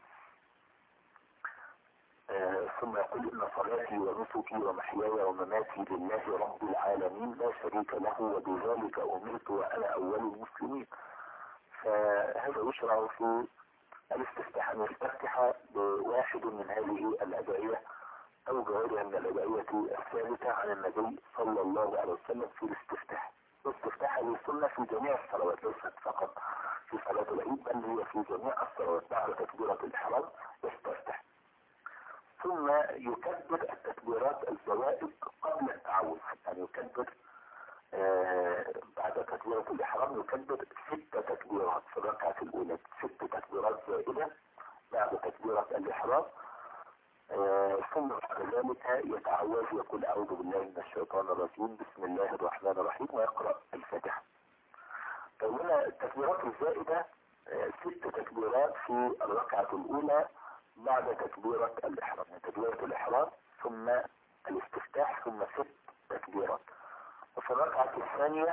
آه ثم يقول إن صلاتي ونسكي ومحياي ومماتي لله رب العالمين لا شريك له وبذلك أمرت وأنا أول المسلمين. فهذا يشرع في الاستفتاح أن يستفتح بواحد من هذه الأدعية أو غيرها من الأدعية الثابتة عن النبي صلى الله عليه وسلم في الاستفتاح. الاستفتاح هذه سنة في جميع الصلوات، ليست فقط في صلاة العيد بل هي في جميع الصلوات. بعد تكبيرة الإحرام يستفتح، ثم يكبر التكبيرات الزوائد قبل التعوذ. يعني يكبر آه بعد تكبيرة الإحرام يكبر ست تكبيرات في الركعة الأولى، ست تكبيرات زائدة بعد تكبيرة الإحرام. آه ثم بعد ذلك يتعوذ، يقول أعوذ بالله من الشيطان الرجيم، بسم الله الرحمن الرحيم، ويقرأ الفاتحة. فهنا التكبيرات الزائدة آه ست تكبيرات في الركعة الأولى بعد تكبيرة الإحرام، تكبيرة الإحرام ثم الاستفتاح ثم ست تكبيرات. وفي الركعة الثانية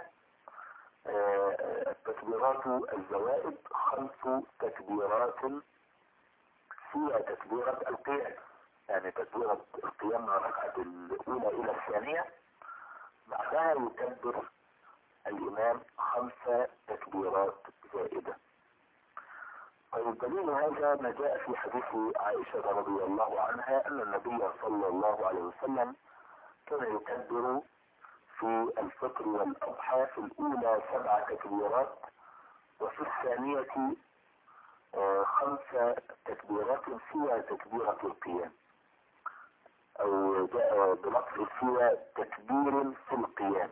التكبيرات الزوائد خمس تكبيرات فيها تكبيرة القيام، يعني تكبيرة القيام من الركعة الأولى إلى الثانية، بعدها يكبر الإمام خمس تكبيرات زائدة. والدليل هذا ما جاء في حديث عائشة رضي الله عنها أن النبي صلى الله عليه وسلم كان يكبر في الفطر والأضحى في الأولى سبع تكبيرات وفي الثانية خمس تكبيرات فيها تكبيرة القيام، أو جاء بلفظ فيها تكبير في القيام.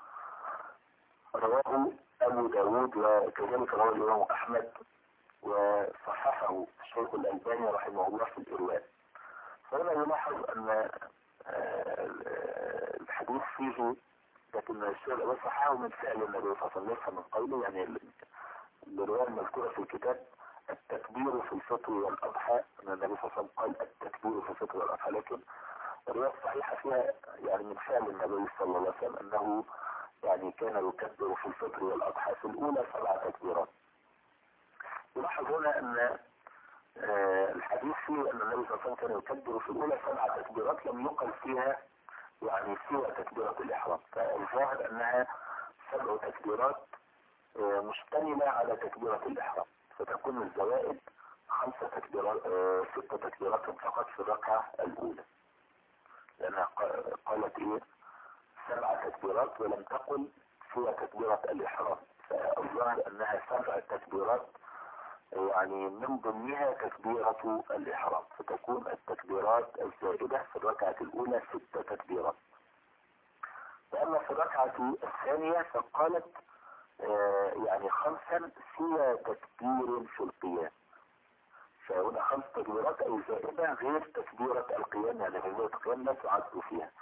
رواه أبو داود وكذلك رواه الإمام أحمد وصححه الشيخ الألباني رحمه الله في الإرواء. فهنا يلاحظ أن الحديث فيه، لكن الشيخ الألباني صححه من فعل النبي صلى الله عليه وسلم من قوله، يعني الرواية المذكورة في الكتاب التكبير في الفطر والأضحى، أن النبي صلى الله عليه وسلم قال التكبير في الفطر والأضحى، لكن الرواية الصحيحة فيها يعني من فعل النبي صلى الله عليه وسلم أنه يعني كان يكبر في الفطر والأضحى في الأولى سبع تكبيرات. يلاحظ هنا أن آه الحديث فيه أن النبي صلى الله عليه وسلم كان يكبر في الأولى سبع تكبيرات لم يقل فيها يعني سوى تكبيرة الإحرام، فالظاهر أنها سبع تكبيرات آه مشتملة على تكبيرة الإحرام، فتكون الزوائد خمسة تكبيرات آه ستة تكبيرات فقط في الركعة الأولى، لأنها قالت إيه سبع تكبيرات ولم تقل سوى تكبيرة الإحرام، فالظاهر أنها سبع تكبيرات يعني من ضمنها تكبيرة الإحرام، فتكون التكبيرات الزائدة في الركعة الأولى ستة تكبيرات. وأما في الركعة الثانية فقالت آه يعني خمسا سوى تكبير في القيام، فهنا خمس تكبيرات أي زائدة غير تكبيرة القيام، يعني تكبيرة القيام لا تعد فيها.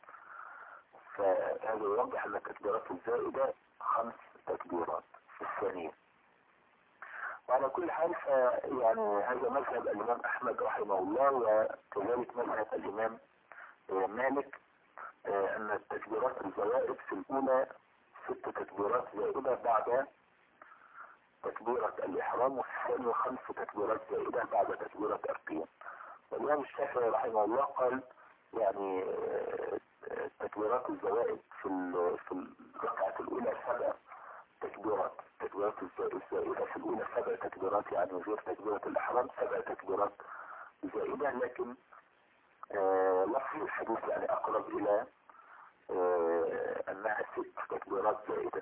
فهذا يوضح أن التكبيرات الزائدة خمس تكبيرات في الثانية. وعلى كل حال يعني هذا مذهب الإمام أحمد رحمه الله، وكذلك مذهب الإمام مالك أن التكبيرات الزوائد في الأولى ست تكبيرات زائدة بعد تكبيرة الإحرام، وفي الثانية خمس تكبيرات زائدة بعد تكبيرة القيام. والإمام الشافعي رحمه الله قال يعني تكبيرات الزوائد في في الركعة الأولى سبع تكبيرات، تكبيرات الزائدة في الأولى سبع تكبيرات يعني غير تكبيرة الإحرام سبع تكبيرات زائدة، لكن آه لفظ الحديث يعني أقرب إلى آه أنها ست تكبيرات زائدة.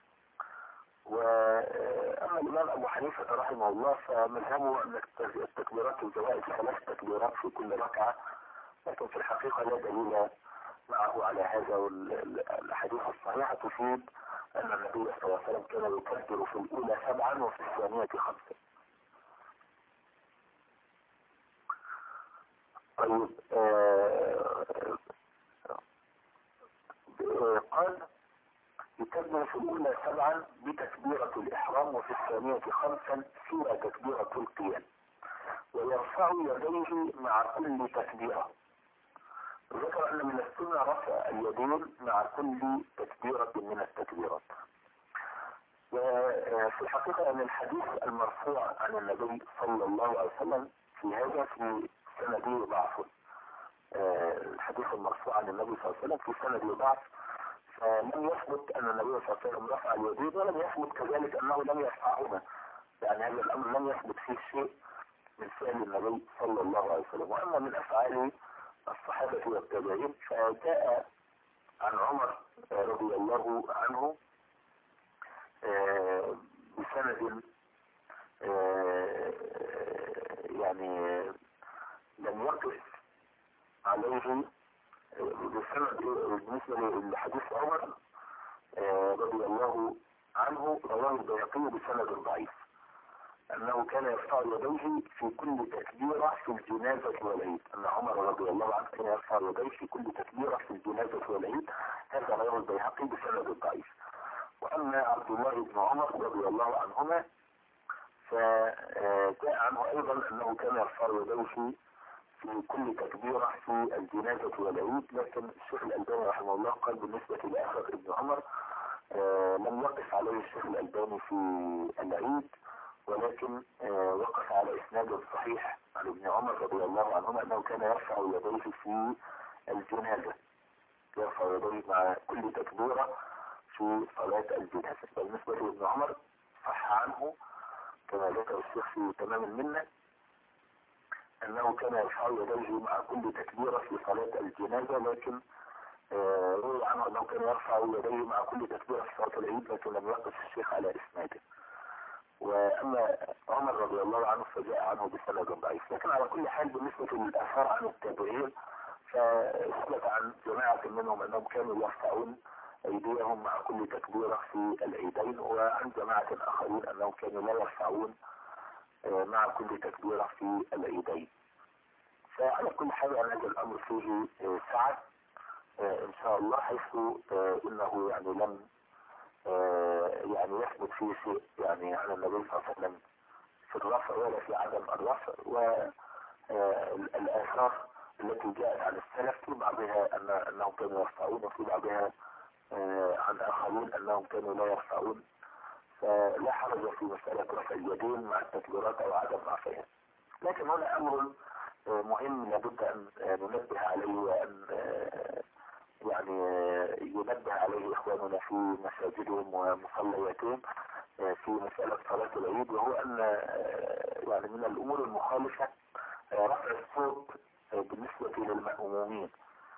وأما الإمام أبو حنيفة رحمه الله فمذهبه أن التكبيرات الزوائد ثلاث تكبيرات في كل ركعة، لكن في الحقيقة لا دليل معه على هذا، والأحاديث الصحيحة تفيد أن النبي صلى الله عليه وسلم كان يكبر في الأولى سبعا وفي الثانية خمسة. طيب آه آه قال يكبر في الأولى سبعا بتكبيرة الإحرام وفي الثانية خمسا سوى تكبيرة القيام، ويرفع يديه مع كل تكبيرة. ذكر أن من السنة رفع اليدين مع كل تكبيرة من التكبيرات. وفي الحقيقة أن الحديث المرفوع عن النبي صلى الله عليه وسلم في هذا في سنده ضعف. الحديث المرفوع عن النبي صلى الله عليه وسلم في سنده ضعف، فلم يثبت أن النبي صلى الله عليه وسلم رفع اليدين، ولم يثبت كذلك أنه لم يرفعهما. يعني هذا الأمر لم يثبت فيه شيء من فعل النبي صلى الله عليه وسلم. وأما من أفعال الصحابة والتابعين فجاء عن عمر رضي الله عنه بسند يعني لم يقف عليه بسند بالنسبة لحديث عمر رضي الله عنه، رواه البيهقي بسند ضعيف، أنه كان يرفع يديه في كل تكبيرة في الجنازة والعيد. أن عمر رضي الله عنه كان يرفع يديه في كل تكبيرة في الجنازة والعيد، هذا رواه البيهقي بسند ضعيف. وأما عبد الله بن عمر رضي الله عنهما فجاء عنه أيضا أنه كان يرفع يديه في كل تكبيرة في الجنازة والعيد، لكن الشيخ الألباني رحمه الله قال بالنسبة لأثر ابن عمر لم يقف عليه الشيخ الألباني في العيد، ولكن وقف على إسناد صحيح عن ابن عمر رضي الله عنهما أنه كان يرفع يديه في الجنازة، يرفع يديه مع كل تكبيرة في صلاة الجنازة. بالنسبة لابن عمر صح عنه كما ذكر الشيخ في تمام المنة أنه كان يرفع يديه مع كل تكبيرة في صلاة الجنازة، لكن روي عنه أنه كان يرفع يديه مع كل تكبيرة في صلاة العيد، لكن لم يقف الشيخ على إسناده. وأما عمر رضي الله عنه فجاء عنه بسند ضعيف. لكن على كل حال بالنسبة للآثار عن التابعين فثبت عن جماعة منهم أنهم كانوا يرفعون أيديهم مع كل تكبيرة في العيدين، وعن جماعة آخرين أنهم كانوا لا يرفعون مع كل تكبيرة في العيدين. فعلى كل حال هذا الأمر فيه سعة إن شاء الله، حيث إنه يعني لم يعني يثبت فيه شيء يعني عن النبي صلى الله عليه وسلم في الرفع ولا في عدم الرفع. والآثار التي جاءت عن السلف في بعضها أن أنهم كانوا يرفعون، وفي بعضها عن آخرين أنهم كانوا لا يرفعون، فلا حرج في مسألة رفع اليدين مع التكبيرات أو عدم رفعها. لكن هنا أمر مهم لابد أن ننبه عليه، وأن يعني ينبه عليه إخواننا في مساجدهم ومصلياتهم في مسألة صلاة العيد، وهو أن يعني من الأمور المخالفة رفع الصوت بالنسبة للمأمومين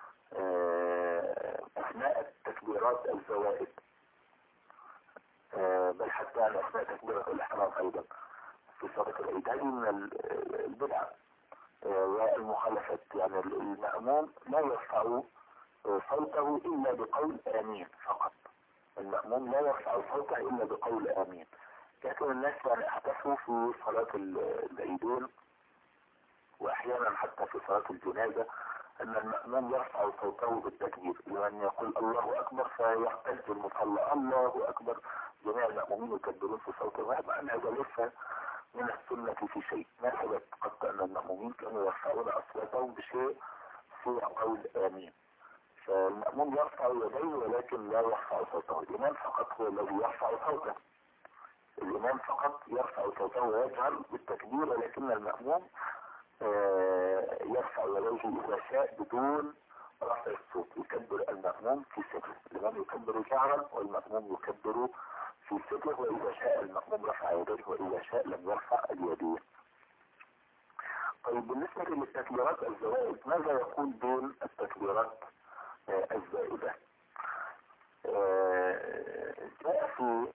أثناء تكبيرات الزوائد، بل حتى أثناء تكبيرة الإحرام أيضا في صلاة العيد. هذه من البدع والمخالفات. يعني المأموم لا يرفع صوته إلا بقول آمين فقط، المأموم لا يرفع صوته إلا بقول آمين. لكن الناس يعني احدثوا في صلاة العيدين وأحيانا حتى في صلاة الجنازة أن المأموم يرفع صوته بالتكبير، لأن يقول الله أكبر فيحتج المصلى الله أكبر، جميع المأمومين يكبرون في صوت واحد، مع أن هذا ليس من السنة في شيء. ما ثبت قط أن المأمومين كانوا يرفعون أصواتهم بشيء سوى قول آمين. فالمأموم يرفع يديه ولكن لا يرفع صوته. الإمام فقط هو الذي يرفع صوته، الإمام فقط يرفع صوته ويجهر بالتكبير، ولكن المأموم يرفع يديه إذا شاء بدون رفع الصوت. يكبر المأموم في سره، الإمام يكبر جهرا والمأموم يكبر في سره، وإذا شاء المأموم رفع يديه وإذا شاء لم يرفع اليدين. طيب بالنسبة للتكبيرات الزوائد ماذا يقول بين التكبيرات الزائدة؟ جاء في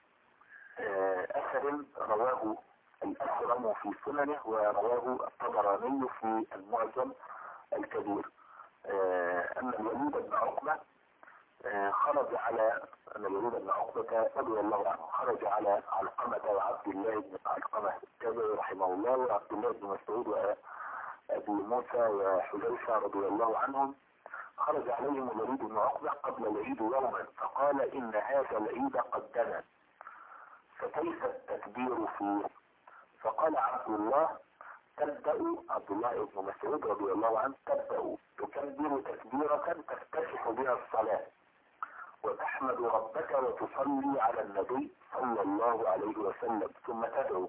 أثر رواه الأسرم في سننه ورواه الطبراني في المعجم الكبير أن الوليد بن عقبة خرج على أن الوليد بن عقبة رضي الله عنه خرج على علقمة وعبد الله بن علقمة التابعي رحمه الله وعبد الله بن مسعود وأبي موسى وحذيفة رضي الله عنهم. خرج عليهم الوليد بن عقبة قبل العيد يوما فقال إن هذا العيد قد دنا فكيف التكبير فيه؟ فقال عبد الله تبدأ عبد الله بن مسعود رضي الله عنه تبدأ تكبر تكبيرة تفتتح بها الصلاة وتحمد ربك وتصلي على النبي صلى الله عليه وسلم، ثم تدعو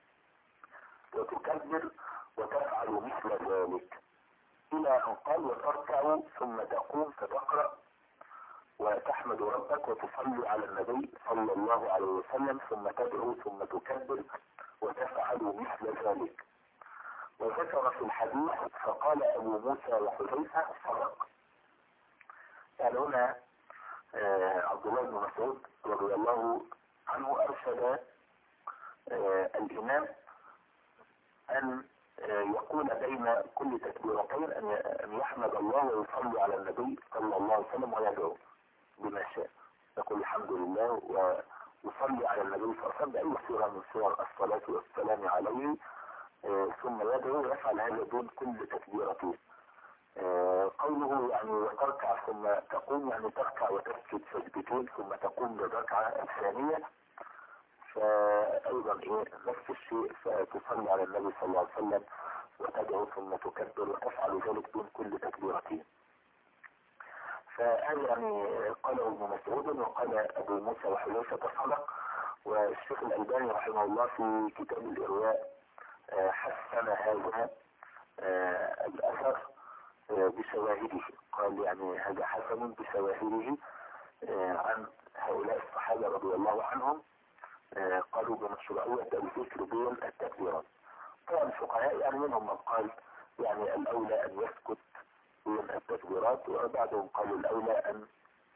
وتكبر وتفعل مثل ذلك، إلى أن قال وتركع ثم تقوم فتقرأ وتحمد ربك وتصلي على النبي صلى الله عليه وسلم، ثم تدعو ثم تكبر وتفعل مثل ذلك. وذكر في الحديث فقال أبو موسى وحذيفة صدق. يعني هنا عبد الله بن مسعود رضي الله عنه أرشد الإمام أن يقول بين كل تكبيرتين أن يحمد الله ويصلي على النبي صلى الله عليه وسلم ويدعو بما شاء، يقول الحمد لله ويصلي على النبي صلى الله عليه وسلم بأي صورة من صور الصلاة والسلام عليه، ثم يدعو ويفعل هذا دون كل تكبيرتين. قوله يعني وتركع ثم تقوم، يعني تركع وتسجد سجدتين ثم تقوم للركعة الثانية، فأيضا إيه نفس الشيء، فتصلي على النبي صلى الله عليه وسلم وتدعو ثم تكبر وتفعل ذلك دون كل تكبيرتين. فهذا يعني قاله ابن مسعود وقال أبو موسى وحذيفة صدق. والشيخ الألباني رحمه الله في كتاب الإرواء حسن هذا الأثر بشواهده، قال يعني هذا حسن بشواهده عن هؤلاء الصحابة رضي الله عنهم، قالوا بمشروعية الذكر بين التكبيرات. طبعا الفقهاء يعني منهم من قال يعني الأولى أن يسكت بين التكبيرات، وبعضهم قالوا الأولى أن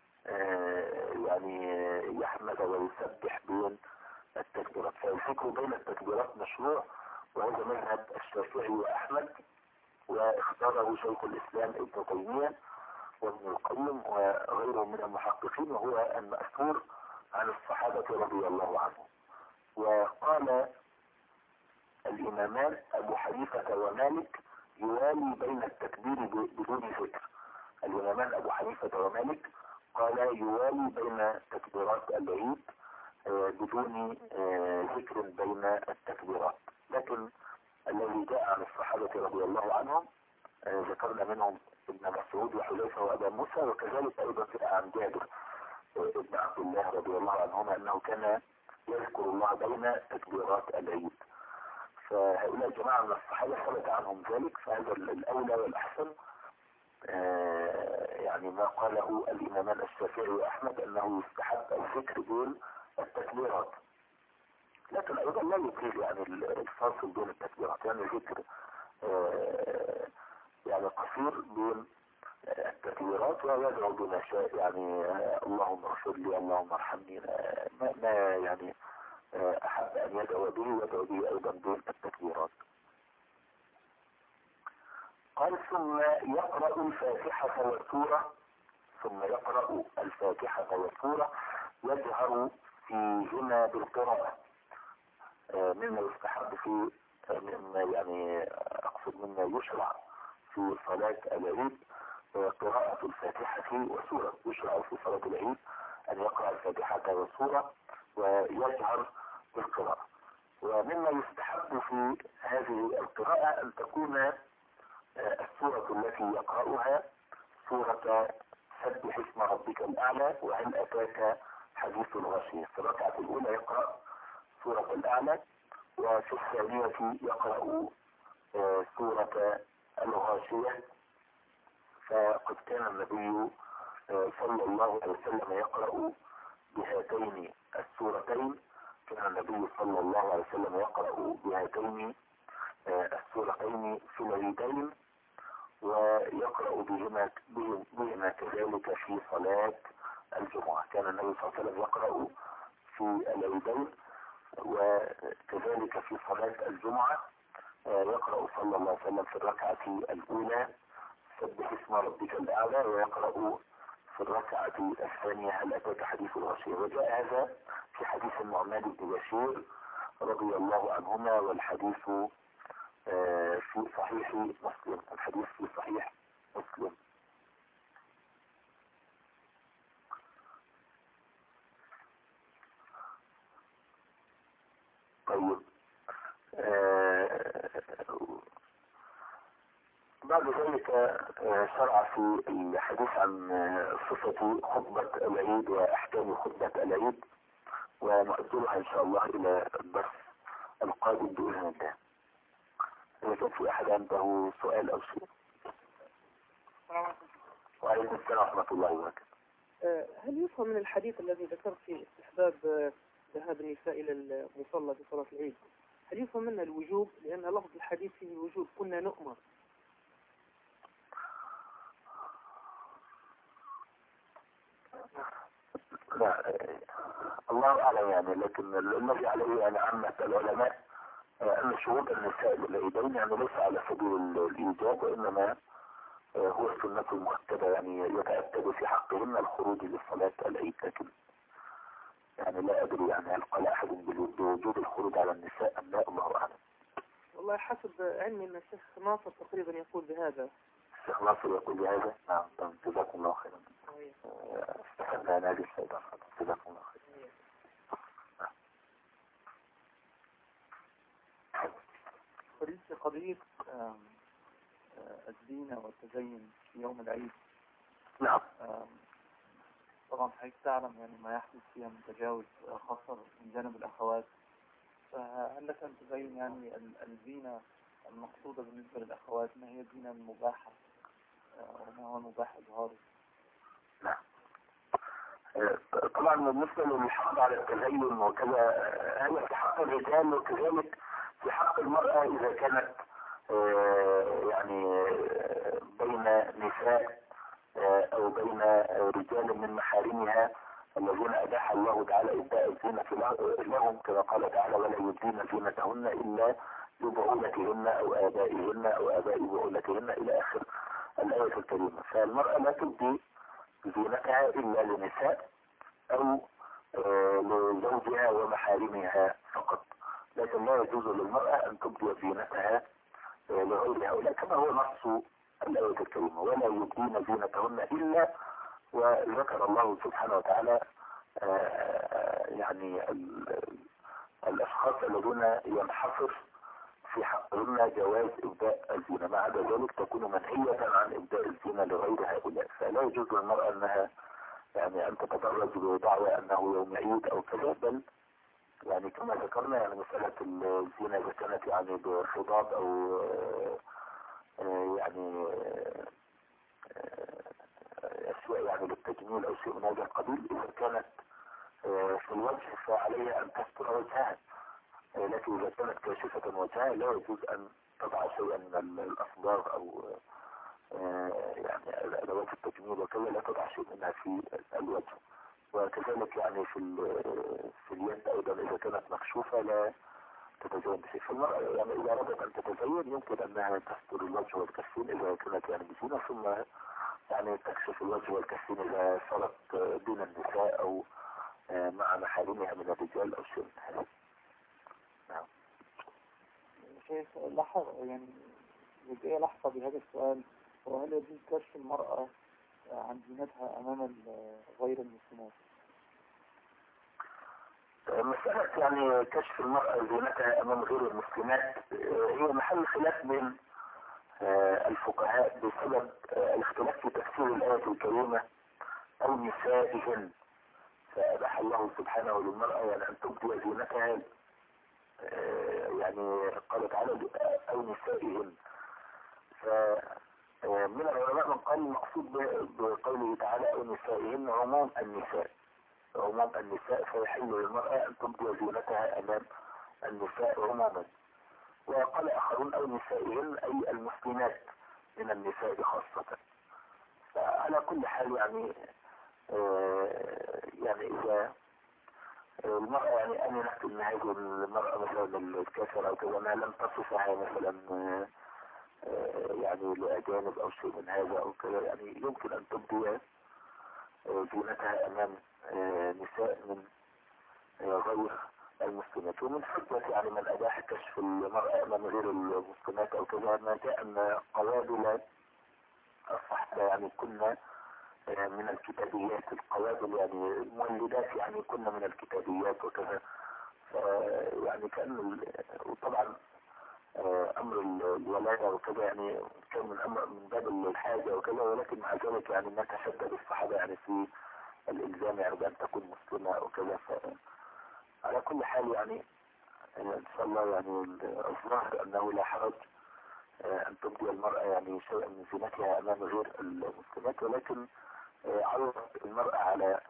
يعني يحمد ويسبح بين التكبيرات. فالذكر بين التكبيرات مشروع، وهذا مذهب الشافعي وأحمد، واختاره شيخ الإسلام ابن تيمية وابن القيم وغيرهم من المحققين، وهو المأثور عن الصحابة رضي الله عنهم. وقال الإمامان أبو حنيفة ومالك يوالي بين التكبير بدون ذكر. الإمامان أبو حنيفة ومالك قال يوالي بين تكبيرات العيد بدون ذكر بين التكبيرات. لكن الذي جاء عن الصحابة رضي الله عنهم ذكرنا منهم ابن مسعود وحذيفة وأبا موسى، وكذلك أيضا جاء عن جابر ابن عبد الله رضي الله عنهما أنه كان يذكر الله بين تكبيرات العيد. فهؤلاء جماعة من الصحابة ثبت عنهم ذلك، فهذا الأولى والأحسن يعني ما قاله الإمامان الشافعي وأحمد أنه يستحب الذكر بين التكبيرات، لكن أيضا لا يطيل يعني الفاصل بين التكبيرات، يعني ذكر يعني قصير بين التكبيرات ويدعو بما شاء، يعني اللهم اغفر لي اللهم ارحمني، ما, ما يعني أحب أن يدعو به ويدعو به أيضا بين التكبيرات. قال ثم يقرأ الفاتحة والسورة، ثم يقرأ الفاتحة والسورة يجهر فيهما بالقراءة، مما يستحب في مما يعني أقصد مما يشرع في صلاة العيد قراءة الفاتحة والسورة. يشرع في صلاة العيد أن يقرأ الفاتحة والسورة ويجهر بالقراءة. ومما يستحب في هذه القراءة أن تكون السورة التي يقرأها سورة سبح اسم ربك الأعلى وهل أتاك حديث الغاشية. في الركعة الأولى يقرأ سورة الأعلى، وفي الثانية يقرأ سورة الغاشية. فقد كان النبي صلى الله عليه وسلم يقرأ بهاتين السورتين، كان النبي صلى الله عليه وسلم يقرأ بهاتين السورتين في العيدين، ويقرأ بهما, بهما كذلك في صلاة الجمعة. كان النبي صلى الله عليه وسلم يقرأ في العيدين وكذلك في صلاة الجمعة. يقرأ صلى الله عليه وسلم في الركعة الأولى سبح اسم ربك الأعلى، ويقرأ في الركعة الثانية هل أتاك حديث الغاشية. وجاء هذا في حديث النعمان بن بشير رضي الله عنهما، والحديث في صحيح مسلم، الحديث في صحيح مسلم. طيب بعد ذلك آه، شرع في الحديث عن آه، صفة خطبة العيد وأحكام خطبة العيد، ونؤجلها إن شاء الله إلى الدرس القادم بإذن الله. إذا كان في أحد عنده سؤال أو شيء. وعليكم السلام ورحمة الله وبركاته. هل يفهم من الحديث الذي ذكرت في استحباب ذهاب النساء إلى المصلى في صلاة العيد، هل يفهم منه الوجوب؟ لأن لفظ الحديث فيه الوجوب، كنا نؤمر. لا الله أعلم يعني، لكن الذي عليه يعني عامة العلماء أن شهود النساء للعيدين يعني ليس على سبيل الإيجاب، وإنما هو السنة المؤكدة، يعني يتأكد في حقهن الخروج لصلاة العيد. لكن يعني لا أدري يعني هل قال أحد بوجود الخروج على النساء أم لا، الله أعلم. والله حسب علمي أن الشيخ ناصر تقريبا يقول بهذا. الشيخ ناصر يقول بهذا؟ نعم. جزاكم الله خيرا. استفدنا عن هذه الفائدة. جزاكم الله خيرا. في قضية الزينة والتزين في يوم العيد. نعم. طبعا حضرتك تعلم يعني ما يحدث فيها من تجاوز خاصة من جانب الأخوات، فهل لك أن تبين يعني الزينة المقصودة بالنسبة للأخوات ما هي الزينة المباحة وما هو المباح إظهاره؟ نعم. طبعا بالنسبة للحفاظ على التزين وكذا هي في حق الرجال، وكذلك في حق المرأة إذا كانت يعني بين نساء أو بين رجال من محارمها الذين أباح الله تعالى إبداء الزينة لهم، كما قال تعالى: ولا يبدين زينتهن إلا لبعولتهن أو آبائهن أو آباء بعولتهن إلى آخر الآية الكريمة. فالمرأة لا تبدي زينتها إلا لنساء أو لزوجها ومحارمها فقط، لكن لا يجوز للمرأة أن تبدي زينتها لغير هؤلاء، كما هو نص الآية الكريمة: ولا يبدين زينتهن إلا. وذكر الله سبحانه وتعالى يعني الأشخاص الذين ينحصر في حقهن جواز إبداء الزينة، ما عدا ذلك تكون منهية عن إبداء الزينة لغير هؤلاء. فلا يجوز للمرأة أنها يعني أن تتدرج بدعوى أنه يوم عيد أو كذا، بل يعني كما ذكرنا يعني مسألة الزينة إذا كانت يعني بخضاب أو يعني أشياء يعني للتجميل أو شيء من هذا القبيل، إذا كانت في الوجه فعليها أن تستر وجهها، لكن إذا كانت كاشفة وجهها لا يجوز أن تضع شيئا من الأصباغ أو يعني أدوات التجميل وكذا، لا تضع شيء منها في الوجه. وكذلك يعني في في اليد أيضا إذا كانت مكشوفة لا تتزين بشيء. فالمرأة يعني إذا أرادت أن تتزين يمكن أنها تستر الوجه والكفين إذا كانت يعني بزينة، ثم يعني تكشف الوجه والكفين إذا صارت دون النساء أو مع محارمها من الرجال أو شيء من هذا. نعم. شيخ لحظة يعني جزئية لحظة بهذا السؤال، وهل يجوز كشف المرأة عن زينتها أمام غير المسلمات؟ مسألة يعني كشف المرأة زينتها أمام غير المسلمات هي محل خلاف بين الفقهاء بسبب الاختلاف في تفسير الآية الكريمة أو نسائهن. فأباح الله سبحانه للمرأة يعني أن تبدي زينتها، يعني قال تعالى أو نسائهن. فمن العلماء من قال المقصود بقوله تعالى أو نسائهن عموم النساء، عموم النساء، فيحل للمرأة أن تبدي زينتها أمام النساء عموما. وقال آخرون أو نسائهن أي المسلمات من النساء خاصة. فعلى كل حال يعني يعني إذا المرأة يعني أمنت أن هذه المرأة مثلا الكافرة أو كذا ما لم تصفها مثلا يعني لأجانب أو شيء من هذا أو كذا، يعني يمكن أن تبدي زينتها أمام نساء من غير المسلمات. ومن حجة يعني من أباح كشف المرأة أمام غير المسلمات أو كذا ما جاء أن قوابل الصحابة يعني كنا من الكتابيات، القوابل يعني المولدات يعني كنا من الكتابيات وكذا. يعني كأن وطبعا أمر الولادة وكذا يعني كان من أمر من باب الحاجة وكذا، ولكن مع ذلك يعني ما تشدد الصحابة يعني في الإلزام يعني بأن تكون مسلمة وكذا. على كل حال يعني إن شاء الله يعني الظاهر أنه لا حرج أن تبدي المرأة يعني شيئا من زينتها أمام غير المسلمات، ولكن عورة المرأة على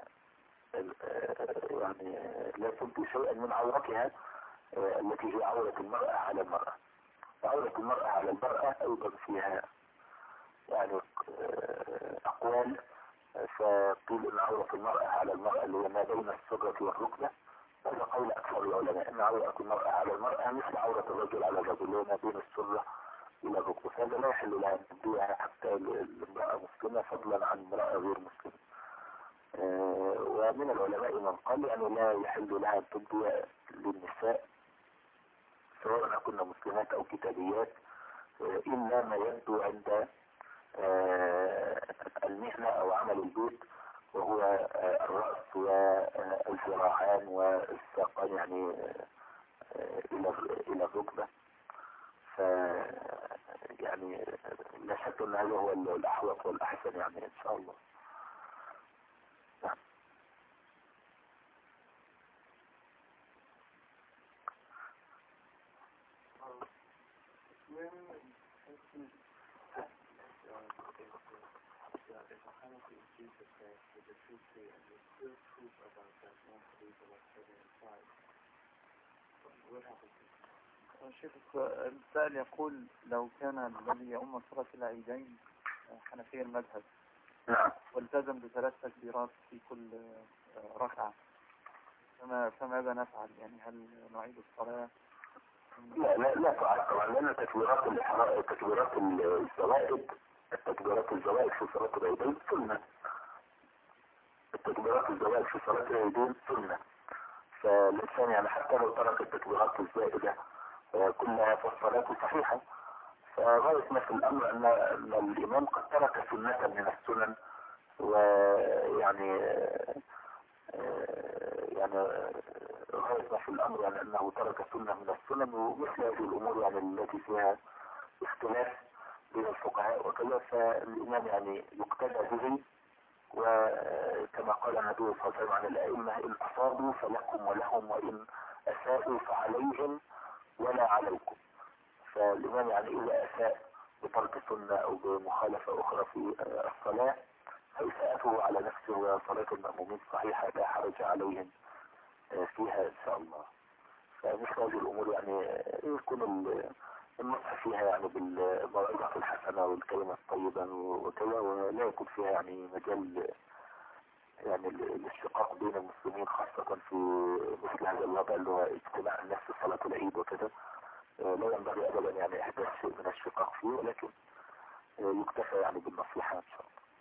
يعني لا تبدي شيئا من عورتها التي هي عورة المرأة على المرأة. عورة المرأة على المرأة أيضا فيها يعني أقوال، فقيل إن عورة المرأة على المرأة اللي هي ما بين السرة والركبة، هذا قول أكثر العلماء أن عورة المرأة على المرأة مثل عورة الرجل على الرجل ما بين السرة إلى الركبة، فهذا لا يحل لها أن تبديها حتى الامرأة مسلمة فضلا عن امرأة غير مسلمة. ومن العلماء من قال يعني لا يحل لها أن تبدي للنساء سواء كن مسلمات أو كتابيات إلا ما يبدو عند المهنة أو عمل البيت، وهو الرأس والذراعان والساقان يعني إلى إلى الركبة. ف يعني لا شك أن هذا هو الأحوط والأحسن يعني إن شاء الله. نعم. شيخ السائل يقول لو كان الذي يؤم صلاة العيدين حنفي المذهب والتزم بثلاث تكبيرات في كل ركعة، فما فماذا نفعل؟ يعني هل نعيد الصلاة؟ لا لا لا تعد طبعا، لأن تكبيرات تكبيرات الزوائد التكبيرات الزوائد في صلاة العيدين سنة. التكبيرات الزوائد في صلاة العيدين سنة، فالإنسان يعني حتى لو ترك التكبيرات الزائدة كلها فالصلاة صحيحة. فغاية ما في الأمر أن الإمام قد ترك سنة من السنن، ويعني يعني غاية ما في الأمر يعني أنه ترك سنة من السنن، ومثل هذه الأمور يعني التي فيها اختلاف بين الفقهاء وكذا، فالإمام يعني يقتدى به. وكما قال النبي صلى الله عليه وسلم عن الأئمة إن أصابوا فلكم ولهم وإن أساءوا فعليهم ولا عليكم. فالإمام يعني إذا أساء بترك سنة أو بمخالفة أخرى في الصلاة فإساءته على نفسه وصلاة المأمومين صحيحة لا حرج عليهم فيها إن شاء الله. فمثل هذه الأمور يعني يكون النصح فيها يعني بالموعظة الحسنة والكلمة الطيبة وكذا، ولا يكون فيها يعني مجال يعني الاشتقاق بين المسلمين، خاصة في مثل هذا الوضع اللي هو اجتماع الناس في صلاة العيد وكذا. لا ينبغي أبدا يعني إحداث شيء من الشقاق فيه، ولكن يكتفى يعني بالنصيحة إن شاء الله.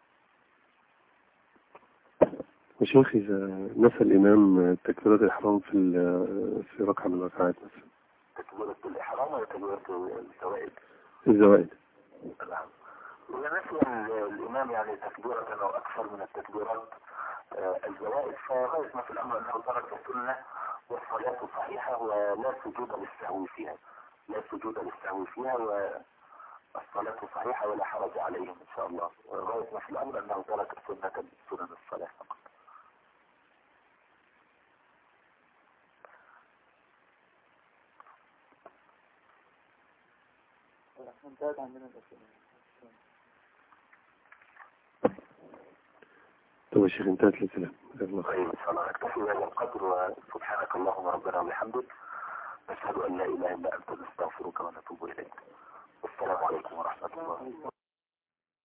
يا شيخ إذا نسى الإمام تكبيرة الإحرام في في ركعة من الركعات مثلا، تكبيرة الإحرام ولا تكبيرة الزوائد؟ الزوائد. نعم. إذا نسي الإمام يعني تكبيرة أو أكثر من التكبيرات الزوائد فغاية ما في الأمر أنه ترك السنة والصلاة صحيحة ولا سجود للسهو فيها، لا سجود للسهو فيها والصلاة صحيحة ولا حرج عليهم إن شاء الله. وغاية ما في الأمر أنه ترك سنة من سنن الصلاة فقط. انتهت عندنا الأسئلة. طيب يا شيخ انتهت الأسئلة. طيب إن شاء الله نكتفي بهذا القدر، وسبحانك اللهم ربنا وبحمدك نشهد أن لا إله إلا أنت نستغفرك ونتوب إليك. والسلام عليكم ورحمة الله.